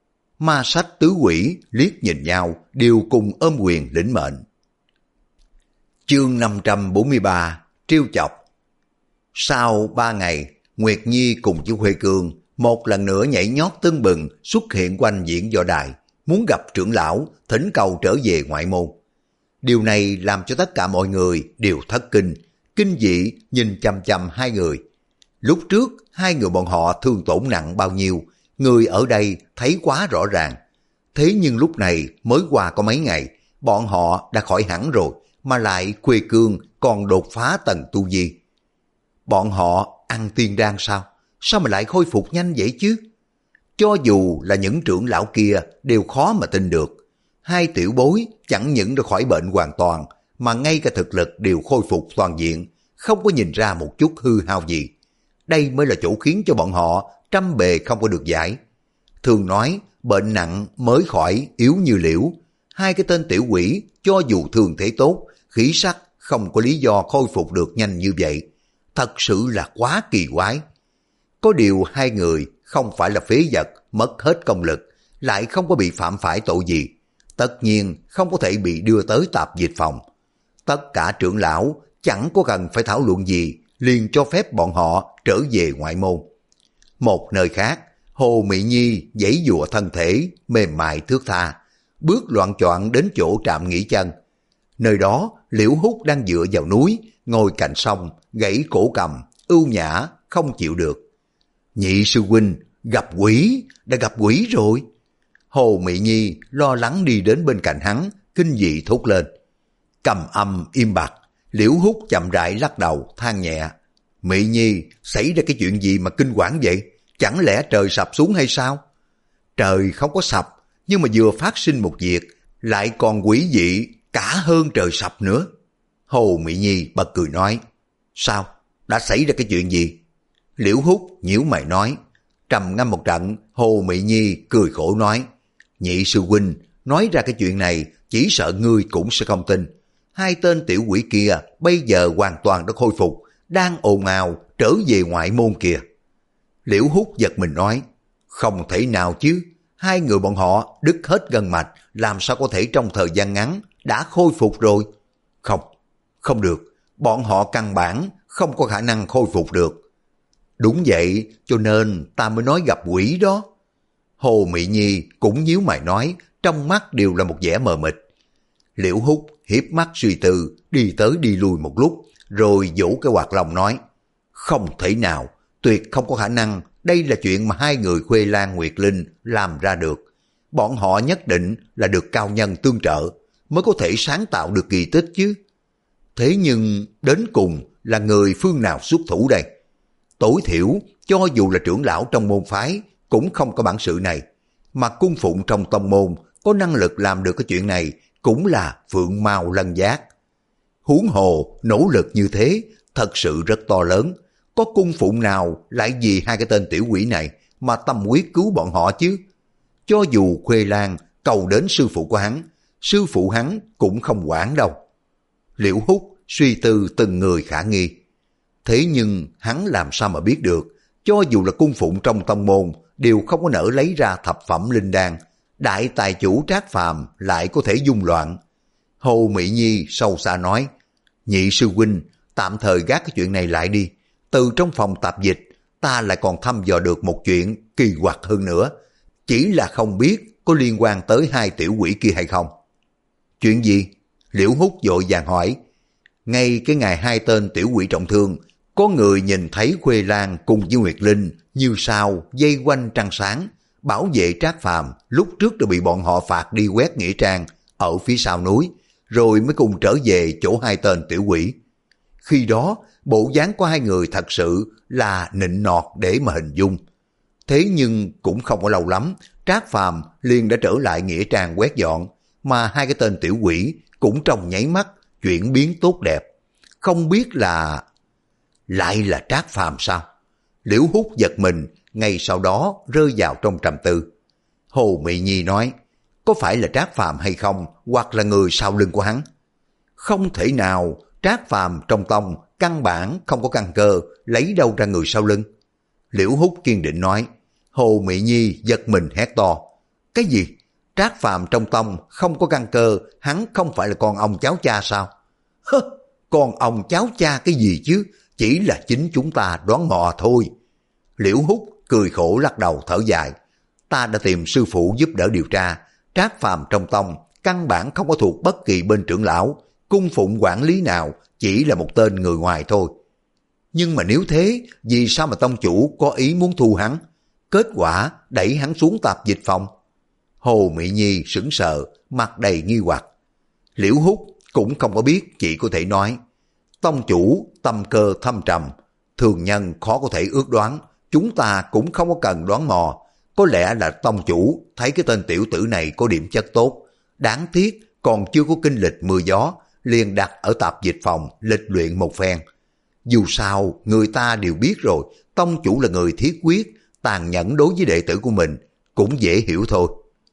Ma sách tứ quỷ liếc nhìn nhau, đều cùng ôm quyền lĩnh mệnh. Chương năm trăm bốn mươi ba, trêu chọc. Sau ba ngày, Nguyệt Nhi cùng với Huệ Cương một lần nữa nhảy nhót tưng bừng xuất hiện quanh diễn võ đài, muốn gặp trưởng lão, thỉnh cầu trở về ngoại môn. Điều này làm cho tất cả mọi người đều thất kinh, kinh dị nhìn chăm chăm hai người. Lúc trước, hai người bọn họ thương tổn nặng bao nhiêu, người ở đây thấy quá rõ ràng. Thế nhưng lúc này mới qua có mấy ngày, bọn họ đã khỏi hẳn rồi, mà lại Khuê Cương còn đột phá tầng tu vi. Bọn họ ăn tiên đan sao? Sao mà lại khôi phục nhanh vậy chứ? Cho dù là những trưởng lão kia đều khó mà tin được. Hai tiểu bối chẳng những đã khỏi bệnh hoàn toàn, mà ngay cả thực lực đều khôi phục toàn diện, không có nhìn ra một chút hư hao gì. đây mới là chỗ khiến cho bọn họ trăm bề không có được giải. Thường nói, bệnh nặng mới khỏi yếu như liễu. Hai cái tên tiểu quỷ cho dù thường thể tốt, khí sắc không có lý do khôi phục được nhanh như vậy. Thật sự là quá kỳ quái. Có điều hai người không phải là phế vật, mất hết công lực, lại không có bị phạm phải tội gì. Tất nhiên không có thể bị đưa tới tạp dịch phòng. Tất cả trưởng lão chẳng có cần phải thảo luận gì, liền cho phép bọn họ trở về ngoại môn. Một nơi khác, Hồ Mị Nhi giãy giụa thân thể, mềm mại thướt tha, bước loạng choạng đến chỗ trạm nghỉ chân. Nơi đó, Liễu Hút đang dựa vào núi, ngồi cạnh sông, gãy cổ cầm, ưu nhã, không chịu được. Nhị sư huynh, gặp quỷ, đã gặp quỷ rồi. Hồ Mị Nhi lo lắng đi đến bên cạnh hắn, kinh dị thốt lên. Cầm âm im bặt, Liễu Hút chậm rãi lắc đầu, than nhẹ. Mị Nhi, xảy ra cái chuyện gì mà kinh quản vậy? Chẳng lẽ trời sập xuống hay sao? Trời không có sập, nhưng mà vừa phát sinh một việc, lại còn quỷ dị cả hơn trời sập nữa. Hồ Mị Nhi bật cười nói. Sao? Đã xảy ra cái chuyện gì? Liễu Hút nhíu mày nói. Trầm ngâm một trận, Hồ Mị Nhi cười khổ nói. Nhị sư huynh, nói ra cái chuyện này, chỉ sợ ngươi cũng sẽ không tin. Hai tên tiểu quỷ kia bây giờ hoàn toàn đã khôi phục, đang ồn ào trở về ngoại môn kìa. Liễu Hút giật mình nói. Không thể nào chứ, hai người bọn họ đứt hết gân mạch, làm sao có thể trong thời gian ngắn đã khôi phục rồi? Không, không được, bọn họ căn bản không có khả năng khôi phục được. Đúng vậy, cho nên ta mới nói gặp quỷ đó. Hồ Mị Nhi cũng nhíu mày nói, trong mắt đều là một vẻ mờ mịt. Liễu Hút hiếp mắt suy tư, đi tới đi lui một lúc, rồi vỗ cái quạt lông nói. Không thể nào, tuyệt không có khả năng, đây là chuyện mà hai người Khuê Lan Nguyệt Linh làm ra được. Bọn họ nhất định là được cao nhân tương trợ, mới có thể sáng tạo được kỳ tích chứ. Thế nhưng đến cùng là người phương nào xuất thủ đây? Tối thiểu, cho dù là trưởng lão trong môn phái, cũng không có bản sự này. Mà cung phụng trong tông môn, có năng lực làm được cái chuyện này, cũng là phượng mao lân giác. Huống hồ, nỗ lực như thế, thật sự rất to lớn. Có cung phụng nào lại vì hai cái tên tiểu quỷ này mà tâm quyết cứu bọn họ chứ? Cho dù Khuê Lan cầu đến sư phụ của hắn, sư phụ hắn cũng không quản đâu. Liễu Hút suy tư từng người khả nghi. Thế nhưng hắn làm sao mà biết được, cho dù là cung phụng trong tông môn đều không có nỡ lấy ra thập phẩm linh đan, đại tài chủ Trác Phàm lại có thể dung loạn. Hồ Mị Nhi sâu xa nói, nhị sư huynh, tạm thời gác cái chuyện này lại đi. Từ trong phòng tạp dịch, ta lại còn thăm dò được một chuyện kỳ quặc hơn nữa. Chỉ là không biết có liên quan tới hai tiểu quỷ kia hay không. Chuyện gì? Liễu Hút vội vàng hỏi. Ngay cái ngày hai tên tiểu quỷ trọng thương, có người nhìn thấy Khuê Lan cùng với Nguyệt Linh như sao dây quanh trăng sáng, bảo vệ Trác Phàm lúc trước đã bị bọn họ phạt đi quét nghĩa trang ở phía sau núi, rồi mới cùng trở về chỗ hai tên tiểu quỷ. Khi đó, bộ dáng của hai người thật sự là nịnh nọt để mà hình dung. Thế nhưng cũng không có lâu lắm, Trác Phàm liền đã trở lại nghĩa trang quét dọn, mà hai cái tên tiểu quỷ cũng trong nháy mắt chuyển biến tốt đẹp. Không biết là... lại là Trác Phàm sao? Liễu Hút giật mình, ngay sau đó rơi vào trong trầm tư. Hồ Mị Nhi nói, có phải là Trác Phàm hay không, hoặc là người sau lưng của hắn? Không thể nào, Trác Phàm trong tông căn bản không có căn cơ, lấy đâu ra người sau lưng? Liễu Hút kiên định nói. Hồ Mị Nhi giật mình hét to. Cái gì? Trác Phàm trong tông không có căn cơ, hắn không phải là con ông cháu cha sao? Hơ, con ông cháu cha cái gì chứ, chỉ là chính chúng ta đoán mò thôi. Liễu Hút cười khổ lắc đầu thở dài. Ta đã tìm sư phụ giúp đỡ điều tra, Trác Phàm trong tông căn bản không có thuộc bất kỳ bên trưởng lão, cung phụng quản lý nào, chỉ là một tên người ngoài thôi. Nhưng mà nếu thế, vì sao mà tông chủ có ý muốn thu hắn? Kết quả đẩy hắn xuống tạp dịch phòng. Hồ Mị Nhi sững sờ, mặt đầy nghi hoặc. Liễu Hút cũng không có biết, chỉ có thể nói. Tông chủ tâm cơ thâm trầm, thường nhân khó có thể ước đoán, chúng ta cũng không có cần đoán mò. Có lẽ là tông chủ thấy cái tên tiểu tử này có điểm chất tốt, đáng tiếc còn chưa có kinh lịch mưa gió, liền đặt ở tạp dịch phòng lịch luyện một phen. Dù sao, người ta đều biết rồi, tông chủ là người thiết quyết, tàn nhẫn đối với đệ tử của mình, cũng dễ hiểu thôi.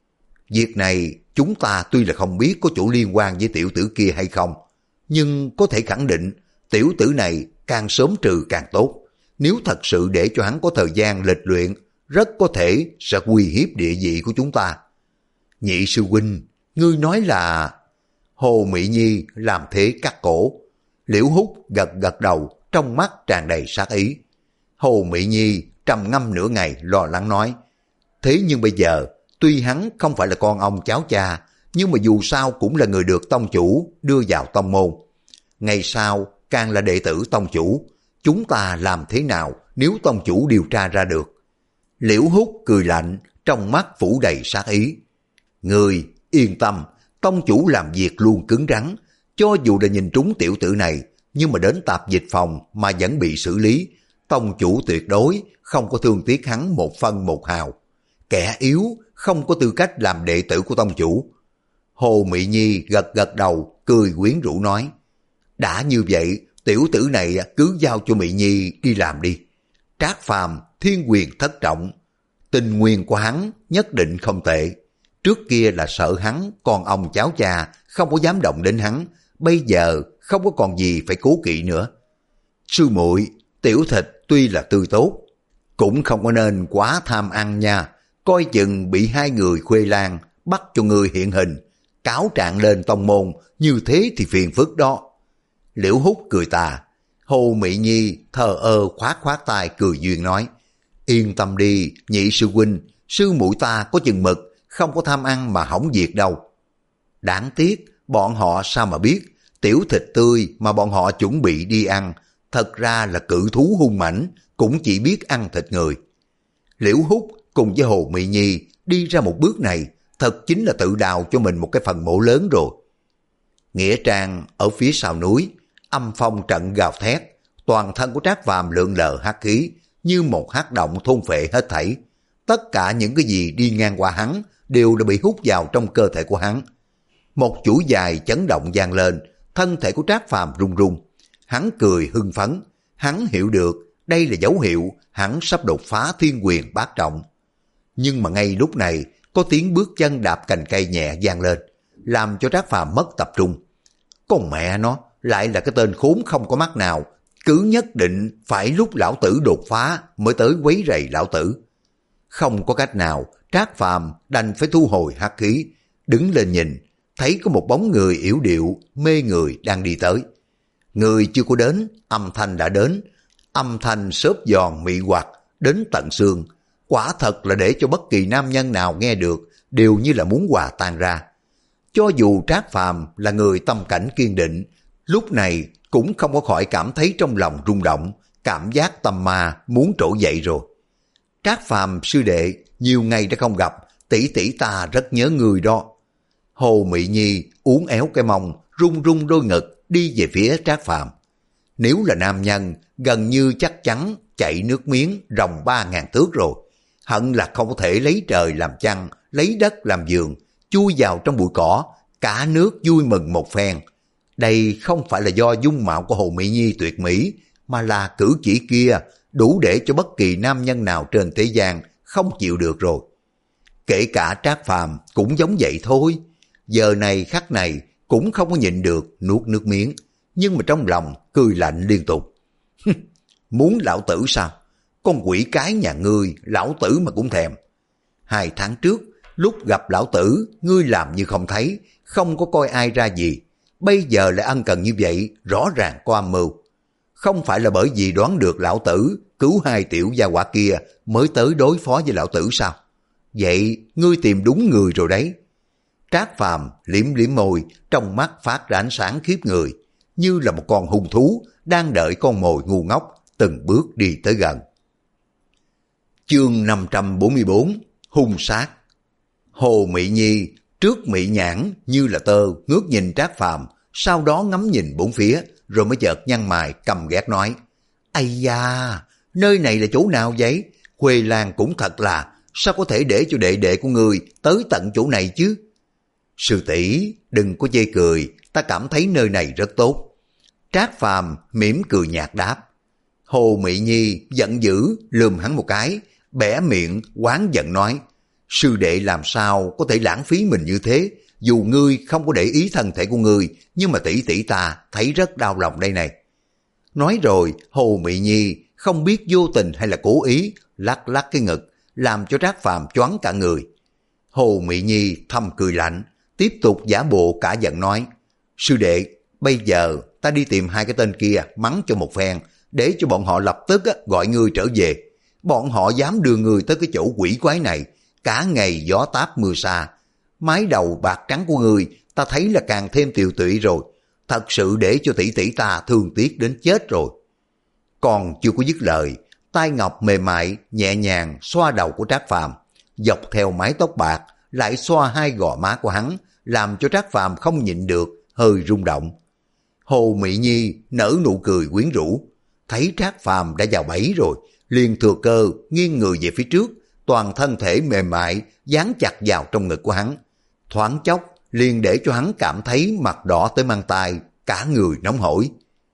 Việc này, chúng ta tuy là không biết có chỗ liên quan với tiểu tử kia hay không, nhưng có thể khẳng định, tiểu tử này càng sớm trừ càng tốt. Nếu thật sự để cho hắn có thời gian lịch luyện, rất có thể sẽ uy hiếp địa vị của chúng ta. Nhị sư huynh, ngươi nói là... Hồ Mỹ Nhi làm thế cắt cổ. Liễu Hút gật gật đầu, trong mắt tràn đầy sát ý. Hồ Mỹ Nhi trầm ngâm nửa ngày lo lắng nói, thế nhưng bây giờ, tuy hắn không phải là con ông cháu cha, nhưng mà dù sao cũng là người được tông chủ đưa vào tông môn. Ngày sau càng là đệ tử tông chủ, chúng ta làm thế nào nếu tông chủ điều tra ra được? Liễu Hút cười lạnh, trong mắt phủ đầy sát ý. Người yên tâm, tông chủ làm việc luôn cứng rắn, cho dù đã nhìn trúng tiểu tử này, nhưng mà đến tạp dịch phòng mà vẫn bị xử lý, tông chủ tuyệt đối không có thương tiếc hắn một phân một hào. Kẻ yếu không có tư cách làm đệ tử của tông chủ. Hồ Mỹ Nhi gật gật đầu, cười quyến rũ nói, đã như vậy, tiểu tử này cứ giao cho Mỹ Nhi đi làm đi. Trác Phàm thiên quyền thất trọng, tình nguyên của hắn nhất định không tệ. Trước kia là sợ hắn, con ông cháu cha không có dám động đến hắn, bây giờ không có còn gì phải cố kỵ nữa. Sư muội, tiểu thịt tuy là tươi tốt, cũng không có nên quá tham ăn nha, coi chừng bị hai người Khuê Lan bắt cho người hiện hình, cáo trạng lên tông môn, như thế thì phiền phức đó. Liễu Hút cười tà. Hồ Mỹ Nhi thờ ơ khoát khoát tay cười duyên nói, yên tâm đi nhị sư huynh, sư muội ta có chừng mực, không có tham ăn mà hỏng việc đâu. Đáng tiếc, bọn họ sao mà biết, tiểu thịt tươi mà bọn họ chuẩn bị đi ăn, thật ra là cự thú hung mãnh, cũng chỉ biết ăn thịt người. Liễu Hút cùng với Hồ Mỹ Nhi đi ra một bước này, thật chính là tự đào cho mình một cái phần mộ lớn rồi. Nghĩa Trang ở phía sau núi, âm phong trận gào thét, toàn thân của Trác Phàm lượn lờ hắc khí, như một hắc động thôn phệ hết thảy. Tất cả những cái gì đi ngang qua hắn đều đã bị hút vào trong cơ thể của hắn. Một chuỗi dài chấn động vang lên, thân thể của Trác Phàm rung rung. Hắn cười hưng phấn, hắn hiểu được đây là dấu hiệu hắn sắp đột phá thiên quyền bát trọng. Nhưng mà ngay lúc này, có tiếng bước chân đạp cành cây nhẹ vang lên, làm cho Trác Phàm mất tập trung. Con mẹ nó, lại là cái tên khốn không có mắt nào, cứ nhất định phải lúc lão tử đột phá mới tới quấy rầy lão tử. Không có cách nào, Trác Phàm đành phải thu hồi hắc khí, đứng lên nhìn, thấy có một bóng người yểu điệu, mê người đang đi tới. Người chưa có đến, âm thanh đã đến, âm thanh xốp giòn mị hoặc, đến tận xương. Quả thật là để cho bất kỳ nam nhân nào nghe được, đều như là muốn hòa tan ra. Cho dù Trác Phàm là người tâm cảnh kiên định, lúc này cũng không có khỏi cảm thấy trong lòng rung động, cảm giác tâm ma muốn trỗi dậy rồi. Trác Phàm sư đệ, nhiều ngày đã không gặp, tỷ tỷ ta rất nhớ người đó. Hồ Mỹ Nhi uốn éo cái mông, rung rung đôi ngực đi về phía Trác Phàm. Nếu là nam nhân, gần như chắc chắn chảy nước miếng ròng ba ngàn thước rồi. Hận là không có thể lấy trời làm chăn, lấy đất làm giường, chui vào trong bụi cỏ, cả nước vui mừng một phen. Đây không phải là do dung mạo của Hồ Mỹ Nhi tuyệt mỹ, mà là cử chỉ kia đủ để cho bất kỳ nam nhân nào trên thế gian không chịu được rồi. Kể cả Trác Phàm cũng giống vậy thôi. Giờ này khắc này cũng không có nhịn được nuốt nước miếng, nhưng mà trong lòng cười lạnh liên tục. Muốn lão tử sao? Con quỷ cái nhà ngươi, lão tử mà cũng thèm. Hai tháng trước, lúc gặp lão tử, ngươi làm như không thấy, không có coi ai ra gì. Bây giờ lại ân cần như vậy, rõ ràng có âm mưu. Không phải là bởi vì đoán được lão tử cứu hai tiểu gia hỏa kia mới tới đối phó với lão tử sao? Vậy ngươi tìm đúng người rồi đấy. Trác Phàm liếm liếm môi, trong mắt phát ra ánh sáng khiếp người, như là một con hung thú đang đợi con mồi ngu ngốc từng bước đi tới gần. Chương năm trăm bốn mươi bốn, hung sát. Hồ Mỹ Nhi trước Mỹ nhãn như là tơ ngước nhìn Trác Phàm, sau đó ngắm nhìn bốn phía, rồi mới chợt nhăn mày căm ghét nói: "Ây da, nơi này là chỗ nào vậy? Khuê Lan cũng thật là, sao có thể để cho đệ đệ của người tới tận chỗ này chứ?" "Sư tỷ, đừng có chê cười, ta cảm thấy nơi này rất tốt." Trác Phàm mỉm cười nhạt đáp. Hồ Mị Nhi giận dữ lườm hắn một cái, bẻ miệng oán giận nói, sư đệ làm sao có thể lãng phí mình như thế, dù ngươi không có để ý thân thể của ngươi, nhưng mà tỷ tỷ ta thấy rất đau lòng đây này. Nói rồi, Hồ Mị Nhi không biết vô tình hay là cố ý, lắc lắc cái ngực, làm cho Trác Phàm choáng cả người. Hồ Mị Nhi thầm cười lạnh, tiếp tục giả bộ cả giận nói, sư đệ, bây giờ ta đi tìm hai cái tên kia mắng cho một phen, để cho bọn họ lập tức gọi ngươi trở về. Bọn họ dám đưa ngươi tới cái chỗ quỷ quái này, cả ngày gió táp mưa xa. Mái đầu bạc trắng của ngươi ta thấy là càng thêm tiều tụy rồi, thật sự để cho tỷ tỷ ta thương tiếc đến chết rồi. Còn chưa có dứt lời, tay ngọc mềm mại nhẹ nhàng xoa đầu của Trác Phàm, dọc theo mái tóc bạc lại xoa hai gò má của hắn, làm cho Trác Phàm không nhịn được hơi rung động. Hồ Mị Nhi nở nụ cười quyến rũ, thấy Trác Phàm đã vào bẫy rồi, liền thừa cơ nghiêng người về phía trước, toàn thân thể mềm mại dán chặt vào trong ngực của hắn. Thoáng chốc liền để cho hắn cảm thấy mặt đỏ tới mang tai, cả người nóng hổi.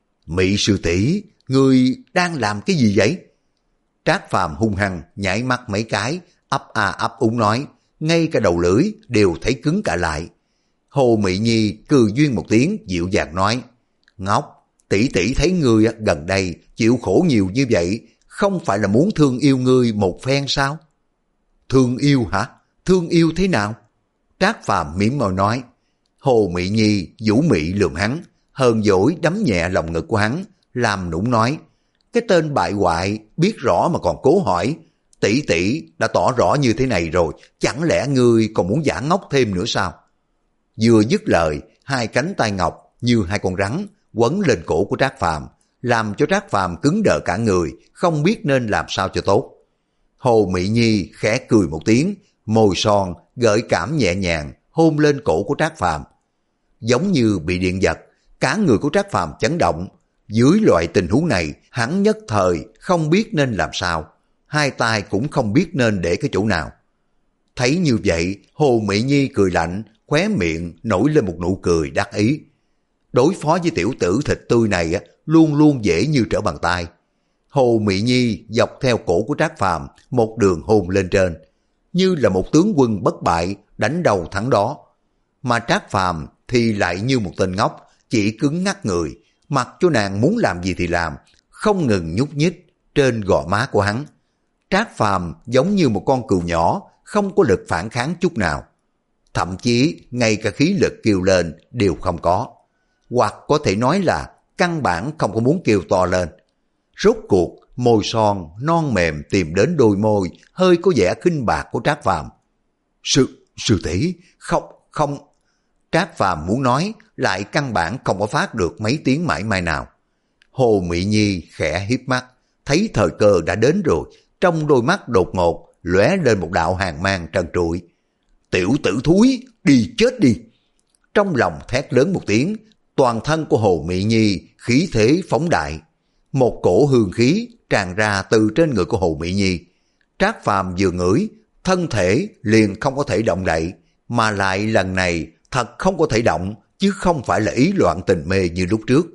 Mị sư tỷ, ngươi đang làm cái gì vậy? Trác Phàm hung hăng nhảy mắt mấy cái, ấp a ấp úng nói, ngay cả đầu lưỡi đều thấy cứng cả lại. Hồ Mị Nhi cười duyên một tiếng dịu dàng nói, ngốc, tỷ tỷ thấy ngươi gần đây chịu khổ nhiều như vậy, không phải là muốn thương yêu ngươi một phen sao? Thương yêu hả? Thương yêu thế nào? Trác Phàm mỉm môi nói. Hồ Mị Nhi vũ mị lườm hắn, hờn dỗi đấm nhẹ lòng ngực của hắn, làm nũng nói, cái tên bại hoại biết rõ mà còn cố hỏi, tỷ tỷ đã tỏ rõ như thế này rồi, chẳng lẽ ngươi còn muốn giả ngốc thêm nữa sao? Vừa dứt lời, hai cánh tay ngọc như hai con rắn quấn lên cổ của Trác Phàm, làm cho Trác Phàm cứng đờ cả người, không biết nên làm sao cho tốt. Hồ Mị Nhi khẽ cười một tiếng, môi son gợi cảm nhẹ nhàng hôn lên cổ của Trác Phàm. Giống như bị điện giật, cả người của Trác Phàm chấn động. Dưới loại tình huống này, hắn nhất thời không biết nên làm sao, hai tay cũng không biết nên để cái chỗ nào. Thấy như vậy, Hồ Mị Nhi cười lạnh, khóe miệng nổi lên một nụ cười đắc ý. Đối phó với tiểu tử thịt tươi này luôn luôn dễ như trở bàn tay. Hồ Mị Nhi dọc theo cổ của Trác Phàm một đường hôn lên trên, như là một tướng quân bất bại đánh đầu thắng đó. Mà Trác Phàm thì lại như một tên ngốc, chỉ cứng ngắc người, mặc cho nàng muốn làm gì thì làm, không ngừng nhúc nhích trên gò má của hắn. Trác Phàm giống như một con cừu nhỏ, không có lực phản kháng chút nào. Thậm chí ngay cả khí lực kêu lên đều không có. Hoặc có thể nói là căn bản không có muốn kêu to lên. Rốt cuộc, môi son, non mềm tìm đến đôi môi, hơi có vẻ khinh bạc của Trác Phàm. Sư, sư tỷ, không, không. Trác Phàm muốn nói, lại căn bản không có phát được mấy tiếng mãi mai nào. Hồ Mị Nhi khẽ hiếp mắt, thấy thời cơ đã đến rồi, trong đôi mắt đột ngột, lóe lên một đạo hàn mang trần trụi. Tiểu tử thúi, đi chết đi. Trong lòng thét lớn một tiếng, toàn thân của Hồ Mị Nhi khí thế phóng đại. Một cổ hương khí tràn ra từ trên người của Hồ Mị Nhi. Trác Phàm vừa ngửi, thân thể liền không có thể động đậy, mà lại lần này thật không có thể động, chứ không phải là ý loạn tình mê như lúc trước.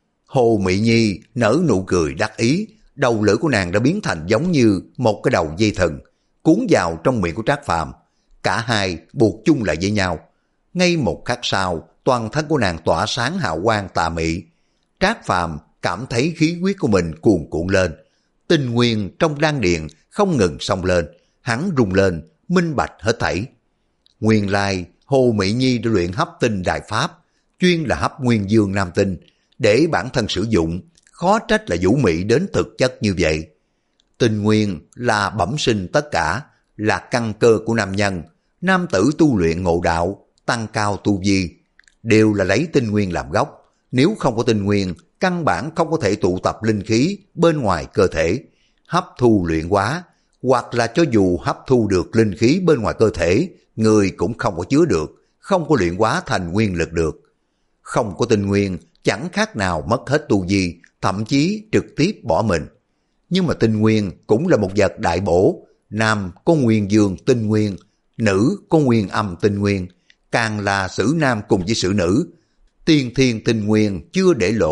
Hồ Mị Nhi nở nụ cười đắc ý, đầu lưỡi của nàng đã biến thành giống như một cái đầu dây thừng, cuốn vào trong miệng của Trác Phàm. Cả hai buộc chung lại với nhau. Ngay một khắc sau, toàn thân của nàng tỏa sáng hào quang tà mị. Trác Phàm cảm thấy khí huyết của mình cuồn cuộn lên, tinh nguyên trong đan điền không ngừng xông lên, hắn rung lên, minh bạch hết thảy. Nguyên lai Hồ Mị Nhi đã luyện hấp tinh đại pháp, chuyên là hấp nguyên dương nam tinh, để bản thân sử dụng, khó trách là vũ mị đến thực chất như vậy. Tinh nguyên là bẩm sinh tất cả, là căn cơ của nam nhân. Nam tử tu luyện ngộ đạo, tăng cao tu vi, đều là lấy tinh nguyên làm gốc. Nếu không có tinh nguyên, căn bản không có thể tụ tập linh khí bên ngoài cơ thể, hấp thu luyện hóa, hoặc là cho dù hấp thu được linh khí bên ngoài cơ thể, người cũng không có chứa được, không có luyện hóa thành nguyên lực được. Không có tinh nguyên, chẳng khác nào mất hết tu vi, thậm chí trực tiếp bỏ mình. Nhưng mà tinh nguyên cũng là một vật đại bổ, nam có nguyên dương tinh nguyên, nữ có nguyên âm tinh nguyên, càng là sử nam cùng với sử nữ. Tiên thiên tinh nguyên chưa để lộ,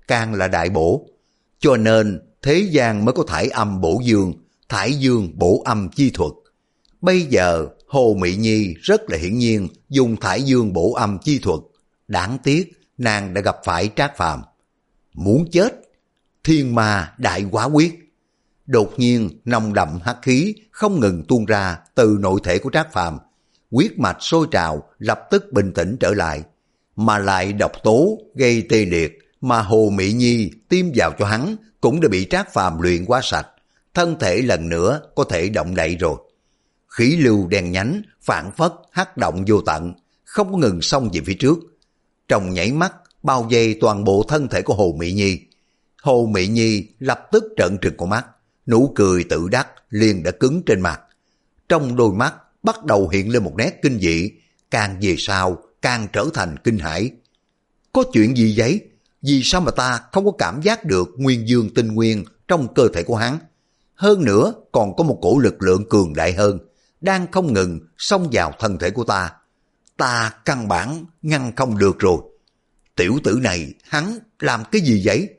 càng là đại bổ. Cho nên thế gian mới có thải âm bổ dương, thải dương bổ âm chi thuật. Bây giờ Hồ Mị Nhi rất là hiển nhiên dùng thải dương bổ âm chi thuật. Đáng tiếc nàng đã gặp phải Trác Phàm. Muốn chết, thiên ma đại quá quyết. Đột nhiên nồng đậm hắc khí không ngừng tuôn ra từ nội thể của Trác Phàm, huyết mạch sôi trào lập tức bình tĩnh trở lại, mà lại độc tố gây tê liệt mà Hồ Mị Nhi tiêm vào cho hắn cũng đã bị Trác Phàm luyện quá sạch, thân thể lần nữa có thể động đậy rồi. Khí lưu đen nhánh phản phất hắc động vô tận, không có ngừng xông về phía trước. Trong nhảy mắt bao vây toàn bộ thân thể của Hồ Mị Nhi. Hồ Mị Nhi lập tức trợn trừng con mắt, nụ cười tự đắc liền đã cứng trên mặt. Trong đôi mắt bắt đầu hiện lên một nét kinh dị, càng về sau càng trở thành kinh hãi. Có chuyện gì vậy? Vì sao mà ta không có cảm giác được nguyên dương tinh nguyên trong cơ thể của hắn? Hơn nữa còn có một cổ lực lượng cường đại hơn, đang không ngừng xông vào thân thể của ta. Ta căn bản ngăn không được rồi. Tiểu tử này hắn làm cái gì vậy?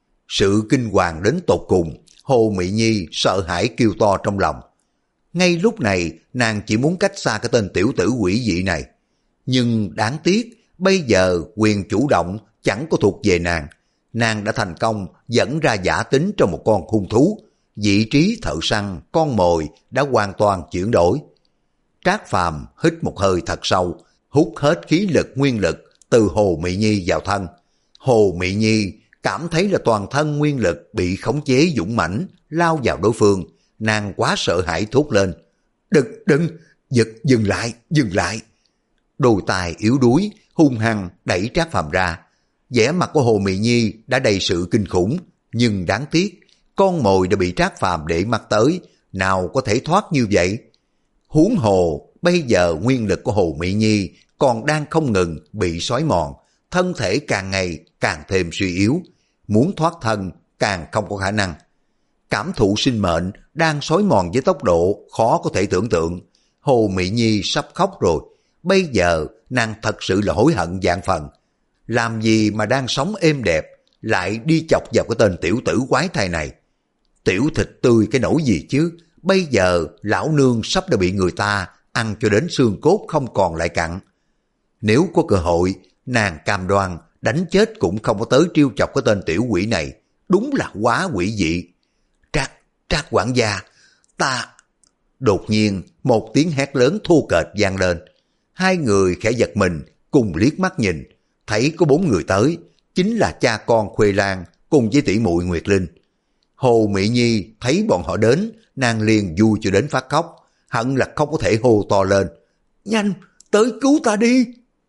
Sự kinh hoàng đến tột cùng, Hồ Mị Nhi sợ hãi kêu to trong lòng. Ngay lúc này nàng chỉ muốn cách xa cái tên tiểu tử quỷ dị này. Nhưng đáng tiếc bây giờ quyền chủ động chẳng có thuộc về nàng. Nàng đã thành công dẫn ra giả tính trong một con hung thú. Vị trí thợ săn, con mồi đã hoàn toàn chuyển đổi. Trác Phàm hít một hơi thật sâu, hút hết khí lực nguyên lực từ Hồ Mị Nhi vào thân. Hồ Mị Nhi cảm thấy là toàn thân nguyên lực bị khống chế dũng mãnh lao vào đối phương. Nàng quá sợ hãi thốt lên. Đừng, đừng, giật, dừng lại, dừng lại. Đôi tài yếu đuối, hung hăng đẩy Trác Phàm ra. Vẻ mặt của Hồ Mị Nhi đã đầy sự kinh khủng, nhưng đáng tiếc, con mồi đã bị Trác Phàm để mắt tới, nào có thể thoát như vậy. Huống hồ, bây giờ nguyên lực của Hồ Mị Nhi còn đang không ngừng bị xói mòn, thân thể càng ngày càng thêm suy yếu, muốn thoát thân càng không có khả năng. Cảm thụ sinh mệnh đang xói mòn với tốc độ khó có thể tưởng tượng. Hồ Mị Nhi sắp khóc rồi, bây giờ nàng thật sự là hối hận vạn phần. Làm gì mà đang sống êm đẹp, lại đi chọc vào cái tên tiểu tử quái thai này. Tiểu thịt tươi cái nỗi gì chứ, bây giờ lão nương sắp đã bị người ta ăn cho đến xương cốt không còn lại cặn. Nếu có cơ hội, nàng cam đoan đánh chết cũng không có tới trêu chọc cái tên tiểu quỷ này, đúng là quá quỷ dị. Trác, Trác quản gia, ta... Đột nhiên một tiếng hét lớn thô kệch vang lên. Hai người khẽ giật mình cùng liếc mắt nhìn, thấy có bốn người tới, chính là cha con Khuê Lan cùng với tỷ muội Nguyệt Linh. Hồ Mị Nhi thấy bọn họ đến, nàng liền vui cho đến phát khóc, hận là không có thể hô to lên. Nhanh, tới cứu ta đi!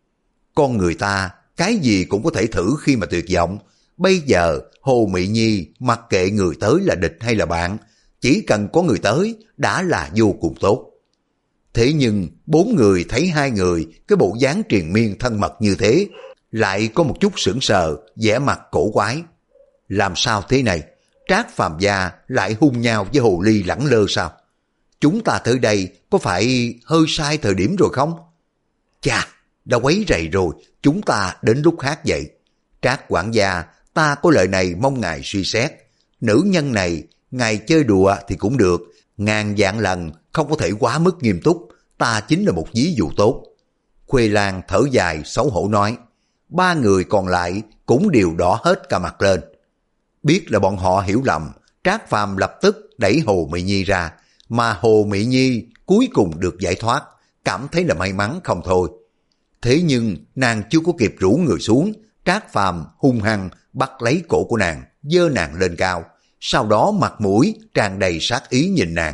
Con người ta, cái gì cũng có thể thử khi mà tuyệt vọng. Bây giờ Hồ Mị Nhi mặc kệ người tới là địch hay là bạn, chỉ cần có người tới đã là vô cùng tốt. Thế nhưng bốn người thấy hai người cái bộ dáng triền miên thân mật như thế, lại có một chút sững sờ, vẻ mặt cổ quái. Làm sao thế này? Trác Phàm gia lại hung nhau với hồ ly lẳng lơ sao? Chúng ta tới đây có phải hơi sai thời điểm rồi không? Chà, đã quấy rầy rồi, chúng ta đến lúc khác vậy. Trác quản gia, ta có lời này mong ngài suy xét. Nữ nhân này, ngài chơi đùa thì cũng được, ngàn vạn lần không có thể quá mức nghiêm túc, ta chính là một ví dụ tốt. Khuê Lan thở dài xấu hổ nói. Ba người còn lại cũng đều đỏ hết cả mặt lên. Biết là bọn họ hiểu lầm, Trác Phàm lập tức đẩy Hồ Mị Nhi ra, mà Hồ Mị Nhi cuối cùng được giải thoát, cảm thấy là may mắn không thôi. Thế nhưng nàng chưa có kịp rũ người xuống, Trác Phàm hung hăng bắt lấy cổ của nàng, giơ nàng lên cao, sau đó mặt mũi tràn đầy sát ý nhìn nàng.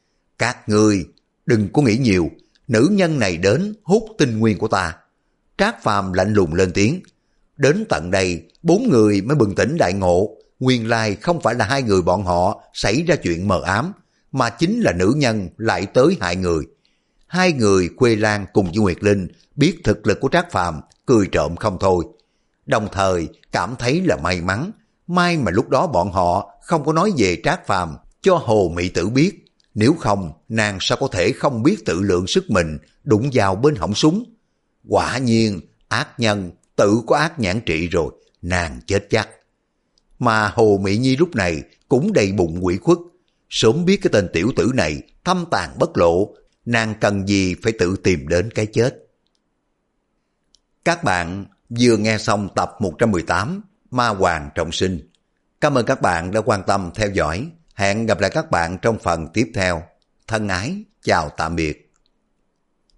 Các ngươi đừng có nghĩ nhiều, nữ nhân này đến hút tinh nguyên của ta. Trác Phàm lạnh lùng lên tiếng. Đến tận đây, bốn người mới bừng tỉnh đại ngộ, nguyên lai không phải là hai người bọn họ xảy ra chuyện mờ ám, mà chính là nữ nhân lại tới hại người. Hai người Khuê Lan cùng với Nguyệt Linh biết thực lực của Trác Phàm, cười trộm không thôi. Đồng thời cảm thấy là may mắn, may mà lúc đó bọn họ không có nói về Trác Phàm cho Hồ Mị Tử biết, nếu không nàng sao có thể không biết tự lượng sức mình đụng vào bên họng súng. Quả nhiên ác nhân tự có ác nhãn trị rồi, nàng chết chắc. Mà Hồ Mỹ Nhi lúc này cũng đầy bụng ủy khuất, sớm biết cái tên tiểu tử này thâm tàn bất lộ, nàng cần gì phải tự tìm đến cái chết. Các bạn vừa nghe xong tập một trăm mười tám Ma Hoàng Trọng Sinh. Cảm ơn các bạn đã quan tâm theo dõi. Hẹn gặp lại các bạn trong phần tiếp theo. Thân ái, chào tạm biệt.